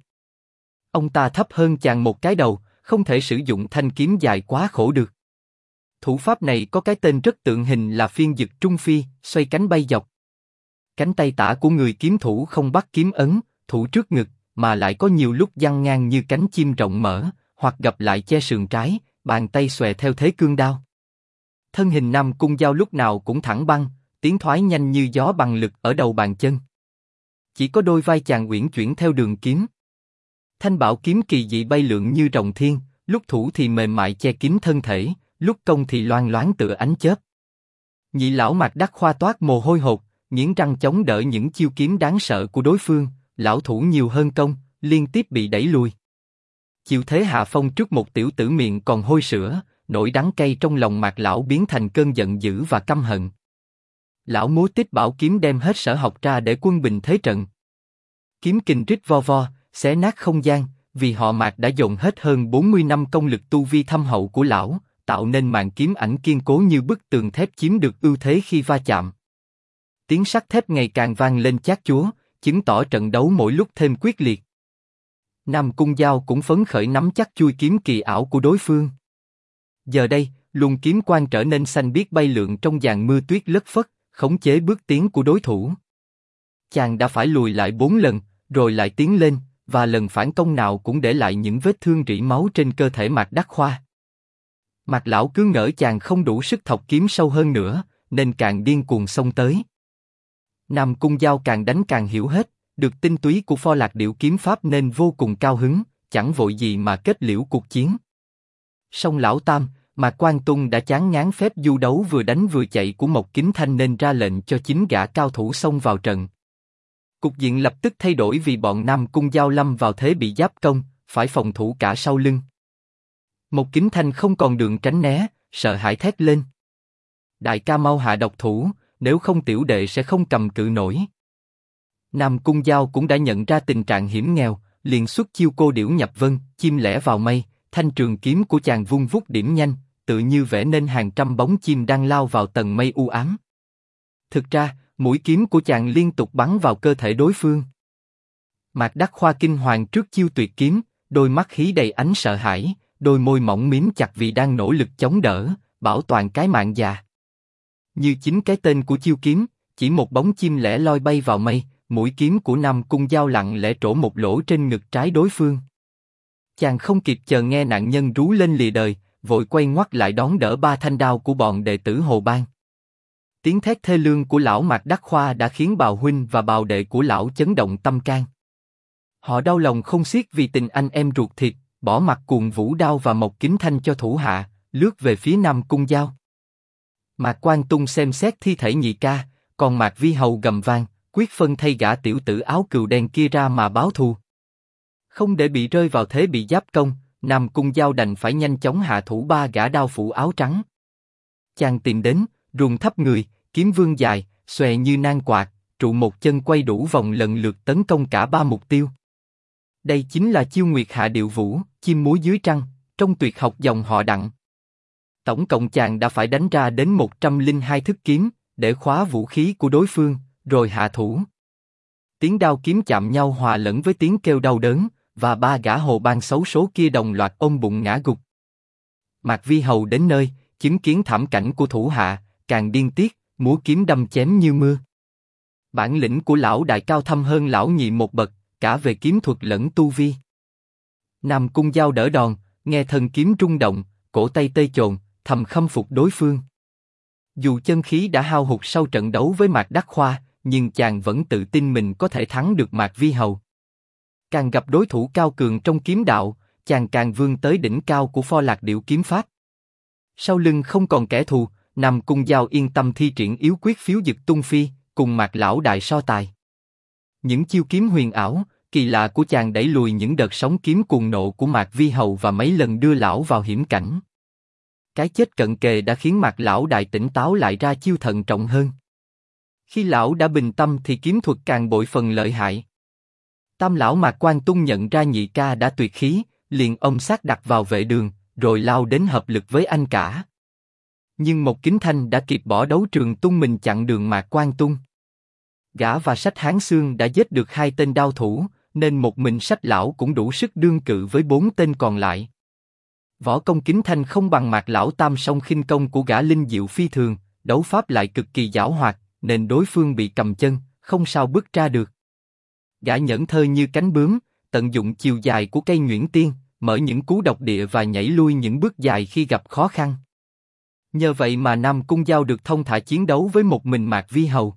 Ông ta thấp hơn chàng một cái đầu, không thể sử dụng thanh kiếm dài quá khổ được. Thủ pháp này có cái tên rất tượng hình là phiên dực trung phi, xoay cánh bay dọc. Cánh tay tả của người kiếm thủ không bắt kiếm ấn, thủ trước ngực, mà lại có nhiều lúc giăng ngang như cánh chim rộng mở, hoặc gập lại che sườn trái, bàn tay xòe theo thế cương đao. Thân hình Nam Cung Giao lúc nào cũng thẳng băng, tiến thoái nhanh như gió bằng lực ở đầu bàn chân. Chỉ có đôi vai chàng uyển chuyển theo đường kiếm. Thanh bảo kiếm kỳ dị bay lượn như rồng thiên, lúc thủ thì mềm mại che kín thân thể, lúc công thì loang loáng tựa ánh chớp. Nhị lão Mạc Đắc Khoa toát mồ hôi hột, nghiến răng chống đỡ những chiêu kiếm đáng sợ của đối phương, lão thủ nhiều hơn công, liên tiếp bị đẩy lùi. Chịu thế hạ phong trước một tiểu tử miệng còn hôi sữa, nỗi đắng cay trong lòng Mạc lão biến thành cơn giận dữ và căm hận. Lão múa Tích Bảo kiếm đem hết sở học ra để quân bình thế trận. Kiếm kình rít vo vo, xé nát không gian, vì họ Mạc đã dồn hết hơn 40 năm công lực tu vi thâm hậu của lão, tạo nên màn kiếm ảnh kiên cố như bức tường thép chiếm được ưu thế khi va chạm. Tiếng sắt thép ngày càng vang lên chát chúa, chứng tỏ trận đấu mỗi lúc thêm quyết liệt. Nam Cung Giao cũng phấn khởi nắm chắc chui kiếm kỳ ảo của đối phương. Giờ đây, luồng kiếm quang trở nên xanh biếc bay lượn trong dàn mưa tuyết lất phất, khống chế bước tiến của đối thủ. Chàng đã phải lùi lại 4 lần, rồi lại tiến lên, và lần phản công nào cũng để lại những vết thương rỉ máu trên cơ thể Mạc Đắc Khoa. Mạc lão cứ ngỡ chàng không đủ sức thọc kiếm sâu hơn nữa, nên càng điên cuồng xông tới. Nam Cung Giao càng đánh càng hiểu hết, được tinh túy của Pho Lạc Điểu kiếm pháp nên vô cùng cao hứng, chẳng vội gì mà kết liễu cuộc chiến. Song lão tam, Mạc Quang Tung đã chán ngán phép du đấu vừa đánh vừa chạy của Một Kính Thanh nên ra lệnh cho 9 gã cao thủ xông vào trận. Cục diện lập tức thay đổi vì bọn Nam Cung Giao lâm vào thế bị giáp công, phải phòng thủ cả sau lưng. Một Kính Thanh không còn đường tránh né, sợ hãi thét lên: đại ca mau hạ độc thủ, nếu không tiểu đệ sẽ không cầm cự nổi. Nam Cung Giao cũng đã nhận ra tình trạng hiểm nghèo, liền xuất chiêu Cô Điểu Nhập Vân, chim lẻ vào mây, thanh trường kiếm của chàng vung vút điểm nhanh, tự như vẽ nên hàng trăm bóng chim đang lao vào tầng mây u ám. Thực ra, mũi kiếm của chàng liên tục bắn vào cơ thể đối phương. Mạc Đắc Khoa kinh hoàng trước chiêu tuyệt kiếm, đôi mắt hí đầy ánh sợ hãi, đôi môi mỏng mím chặt vì đang nỗ lực chống đỡ, bảo toàn cái mạng già. Như chính cái tên của chiêu kiếm, chỉ một bóng chim lẻ loi bay vào mây, mũi kiếm của Nam Cung Giao lặng lẽ trổ một lỗ trên ngực trái đối phương. Chàng không kịp chờ nghe nạn nhân rú lên lìa đời, vội quay ngoắt lại đón đỡ ba thanh đao của bọn đệ tử Hồ Bang. Tiếng thét thê lương của lão Mạc Đắc Khoa đã khiến bào huynh và bào đệ của lão chấn động tâm can. Họ đau lòng không xiết vì tình anh em ruột thịt, bỏ mặc cuồng vũ đao và Mộc Kính Thanh cho thủ hạ, lướt về phía Nam Cung Giao. Mạc Quang Tung xem xét thi thể nhị ca, còn Mạc Vi Hầu gầm vang, quyết phân thay gã tiểu tử áo cừu đen kia ra mà báo thù. Không để bị rơi vào thế bị giáp công, Nam Cung Giao đành phải nhanh chóng hạ thủ ba gã đao phủ áo trắng. Chàng tìm đến, ruồng thấp người, kiếm vương dài, xòe như nan quạt, trụ một chân quay đủ vòng lần lượt tấn công cả ba mục tiêu. Đây chính là chiêu Nguyệt Hạ Điệu Vũ, chim múa dưới trăng, trong tuyệt học dòng họ Đặng. Tổng cộng chàng đã phải đánh ra đến 102 thức kiếm, để khóa vũ khí của đối phương, rồi hạ thủ. Tiếng đao kiếm chạm nhau hòa lẫn với tiếng kêu đau đớn, và ba gã Hồ Bang xấu số kia đồng loạt ôm bụng ngã gục. Mạc Vi Hầu đến nơi, chứng kiến thảm cảnh của thủ hạ, càng điên tiết, múa kiếm đâm chém như mưa. Bản lĩnh của lão đại cao thâm hơn lão nhị một bậc, cả về kiếm thuật lẫn tu vi. Nam Cung Giao đỡ đòn, nghe thân kiếm rung động, cổ tay tê chồn, thầm khâm phục đối phương. Dù chân khí đã hao hụt sau trận đấu với Mạc Đắc Khoa, nhưng chàng vẫn tự tin mình có thể thắng được Mạc Vi Hầu. Càng gặp đối thủ cao cường trong kiếm đạo, chàng càng vươn tới đỉnh cao của Pho Lạc Điệu kiếm pháp. Sau lưng không còn kẻ thù, Nam Cung Giao yên tâm thi triển yếu quyết phiếu dực tung phi, cùng Mạc lão đại so tài. Những chiêu kiếm huyền ảo, kỳ lạ của chàng đẩy lùi những đợt sóng kiếm cuồng nộ của Mạc Vi Hầu và mấy lần đưa lão vào hiểm cảnh. Cái chết cận kề đã khiến Mạc lão đại tỉnh táo lại ra chiêu thận trọng hơn. Khi lão đã bình tâm thì kiếm thuật càng bội phần lợi hại. Tam lão Mạc Quang Tung nhận ra nhị ca đã tuyệt khí, liền ôm xác đặt vào vệ đường, rồi lao đến hợp lực với anh cả. Nhưng Mộc Kính Thanh đã kịp bỏ đấu trường tung mình chặn đường Mạc Quang Tung. Gã và Sách Hán Xương đã giết được hai tên đao thủ, nên một mình Sách lão cũng đủ sức đương cự với bốn tên còn lại. Võ công Kính Thanh không bằng Mạc lão tam, song khinh công của gã linh diệu phi thường, đấu pháp lại cực kỳ giảo hoạt, nên đối phương bị cầm chân, không sao bước ra được. Gã nhẫn thơ như cánh bướm, tận dụng chiều dài của cây nhuyễn tiên, mở những cú độc địa và nhảy lui những bước dài khi gặp khó khăn. Nhờ vậy mà Nam Cung Giao được thông thả chiến đấu với một mình Mạc Vi Hầu.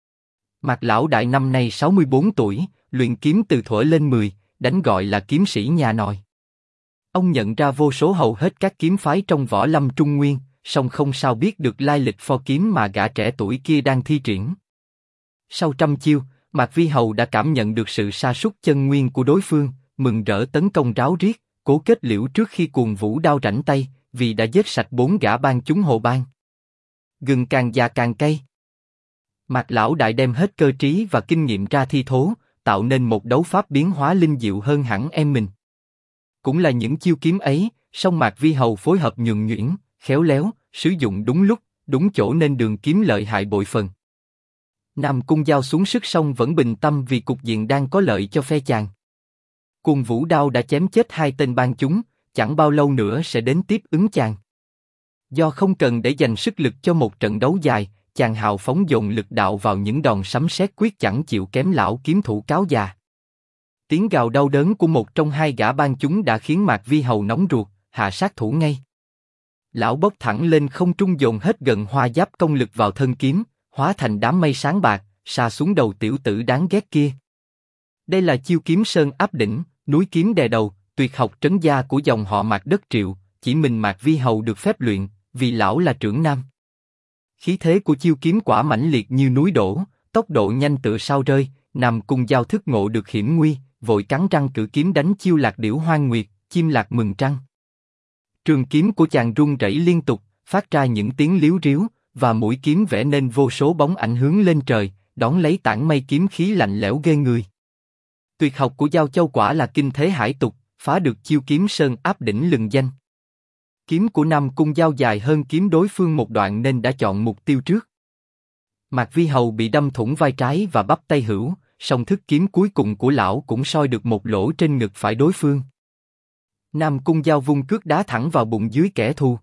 Mạc lão đại năm nay 64 tuổi, luyện kiếm từ thuở lên 10, đánh gọi là kiếm sĩ nhà nòi. Ông nhận ra vô số hầu hết các kiếm phái trong võ lâm Trung Nguyên, song không sao biết được lai lịch pho kiếm mà gã trẻ tuổi kia đang thi triển. Sau trăm chiêu, Mạc Vi Hầu đã cảm nhận được sự sa sút chân nguyên của đối phương, mừng rỡ tấn công ráo riết, cố kết liễu trước khi cuồng vũ đao rảnh tay, vì đã giết sạch 4 gã bang chúng Hồ Bang. Gừng càng già càng cay. Mạc lão đại đem hết cơ trí và kinh nghiệm ra thi thố, tạo nên một đấu pháp biến hóa linh diệu hơn hẳn em mình. Cũng là những chiêu kiếm ấy, song Mạc Vi Hầu phối hợp nhuần nhuyễn, khéo léo, sử dụng đúng lúc, đúng chỗ nên đường kiếm lợi hại bội phần. Nam Cung Giao xuống sức song vẫn bình tâm vì cục diện đang có lợi cho phe chàng. Cuồng vũ đao đã chém chết hai tên bang chúng, chẳng bao lâu nữa sẽ đến tiếp ứng chàng. Do không cần để dành sức lực cho một trận đấu dài, chàng hào phóng dồn lực đạo vào những đòn sấm sét quyết chẳng chịu kém lão kiếm thủ cáo già. Tiếng gào đau đớn của một trong hai gã bang chúng đã khiến Mạc Vi Hầu nóng ruột, hạ sát thủ ngay. Lão bốc thẳng lên không trung dồn hết gần hoa giáp công lực vào thân kiếm, hóa thành đám mây sáng bạc, sa xuống đầu tiểu tử đáng ghét kia. Đây là chiêu kiếm sơn áp đỉnh, núi kiếm đè đầu, tuyệt học trấn gia của dòng họ Mạc đất Triệu, chỉ mình Mạc Vi Hầu được phép luyện, vì lão là trưởng nam. Khí thế của chiêu kiếm quả mãnh liệt như núi đổ, tốc độ nhanh tựa sao rơi. Nam Cung Giao thức ngộ được hiểm nguy, vội cắn răng cử kiếm đánh chiêu Lạc Điểu Hoang Nguyệt, chim lạc mừng trăng. Trường kiếm của chàng rung rẩy liên tục, phát ra những tiếng líu ríu, và mũi kiếm vẽ nên vô số bóng ảnh hướng lên trời, đón lấy tảng mây kiếm khí lạnh lẽo ghê người. Tuyệt học của Giao Châu quả là kinh thế hải tục, phá được chiêu kiếm sơn áp đỉnh lừng danh. Kiếm của Nam Cung Giao dài hơn kiếm đối phương một đoạn nên đã chọn mục tiêu trước. Mạc Vi Hầu bị đâm thủng vai trái và bắp tay hữu, song thức kiếm cuối cùng của lão cũng soi được một lỗ trên ngực phải đối phương. Nam Cung Giao vung cước đá thẳng vào bụng dưới kẻ thù.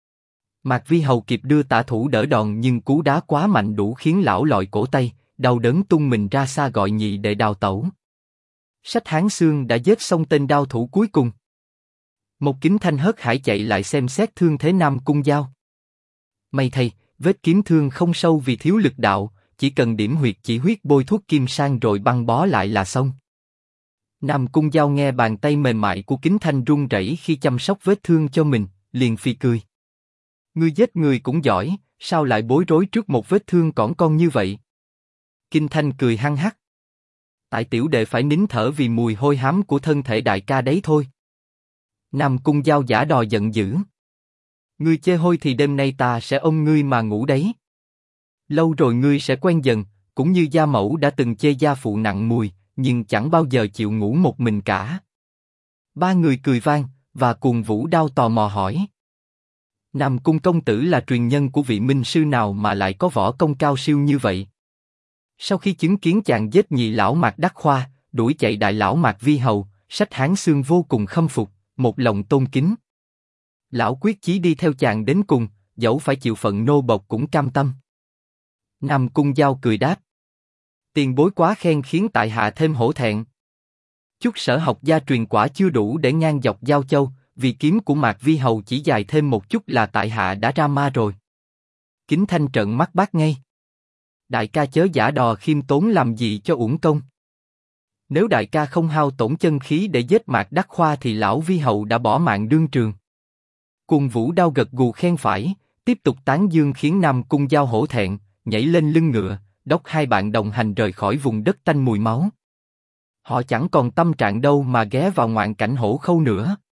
Mạc Vi Hầu kịp đưa tả thủ đỡ đòn nhưng cú đá quá mạnh đủ khiến lão lòi cổ tay, đau đớn tung mình ra xa gọi nhị đệ đào tẩu. Sách Hán Xương đã giết xong tên đao thủ cuối cùng. Một Kính Thanh hớt hải chạy lại xem xét thương thế Nam Cung Giao. May thay, vết kiếm thương không sâu vì thiếu lực đạo, chỉ cần điểm huyệt chỉ huyết bôi thuốc kim sang rồi băng bó lại là xong. Nam Cung Giao nghe bàn tay mềm mại của Kính Thanh run rẩy khi chăm sóc vết thương cho mình, liền phì cười. Ngươi giết người cũng giỏi, sao lại bối rối trước một vết thương cỏn con như vậy? Kính Thanh cười hăng hắc. Tại tiểu đệ phải nín thở vì mùi hôi hám của thân thể đại ca đấy thôi. Nam Cung Giao giả đò giận dữ. Ngươi chê hôi thì đêm nay ta sẽ ôm ngươi mà ngủ đấy. Lâu rồi ngươi sẽ quen dần, cũng như gia mẫu đã từng chê gia phụ nặng mùi, nhưng chẳng bao giờ chịu ngủ một mình cả. Ba người cười vang, và Cuồng Vũ Đao tò mò hỏi. Nam Cung công tử là truyền nhân của vị minh sư nào mà lại có võ công cao siêu như vậy? Sau khi chứng kiến chàng giết nhị lão Mạc Đắc Khoa, đuổi chạy đại lão Mạc Vi Hầu, Sách Hán Xương vô cùng khâm phục, một lòng tôn kính. Lão quyết chí đi theo chàng đến cùng, dẫu phải chịu phận nô bộc cũng cam tâm. Nam Cung Giao cười đáp. Tiền bối quá khen khiến tại hạ thêm hổ thẹn. Chút sở học gia truyền quả chưa đủ để ngang dọc Giao Châu, vì kiếm của Mạc Vi Hầu chỉ dài thêm một chút là tại hạ đã ra ma rồi. Kính Thanh trợn mắt bác ngay. Đại ca chớ giả đò khiêm tốn làm gì cho uổng công. Nếu đại ca không hao tổn chân khí để giết Mạc Đắc Khoa thì lão Vi Hầu đã bỏ mạng đương trường. Cuồng Vũ Đao gật gù khen phải, tiếp tục tán dương khiến Nam Cung Giao hổ thẹn, nhảy lên lưng ngựa, đốc hai bạn đồng hành rời khỏi vùng đất tanh mùi máu. Họ chẳng còn tâm trạng đâu mà ghé vào ngoạn cảnh Hổ Khâu nữa.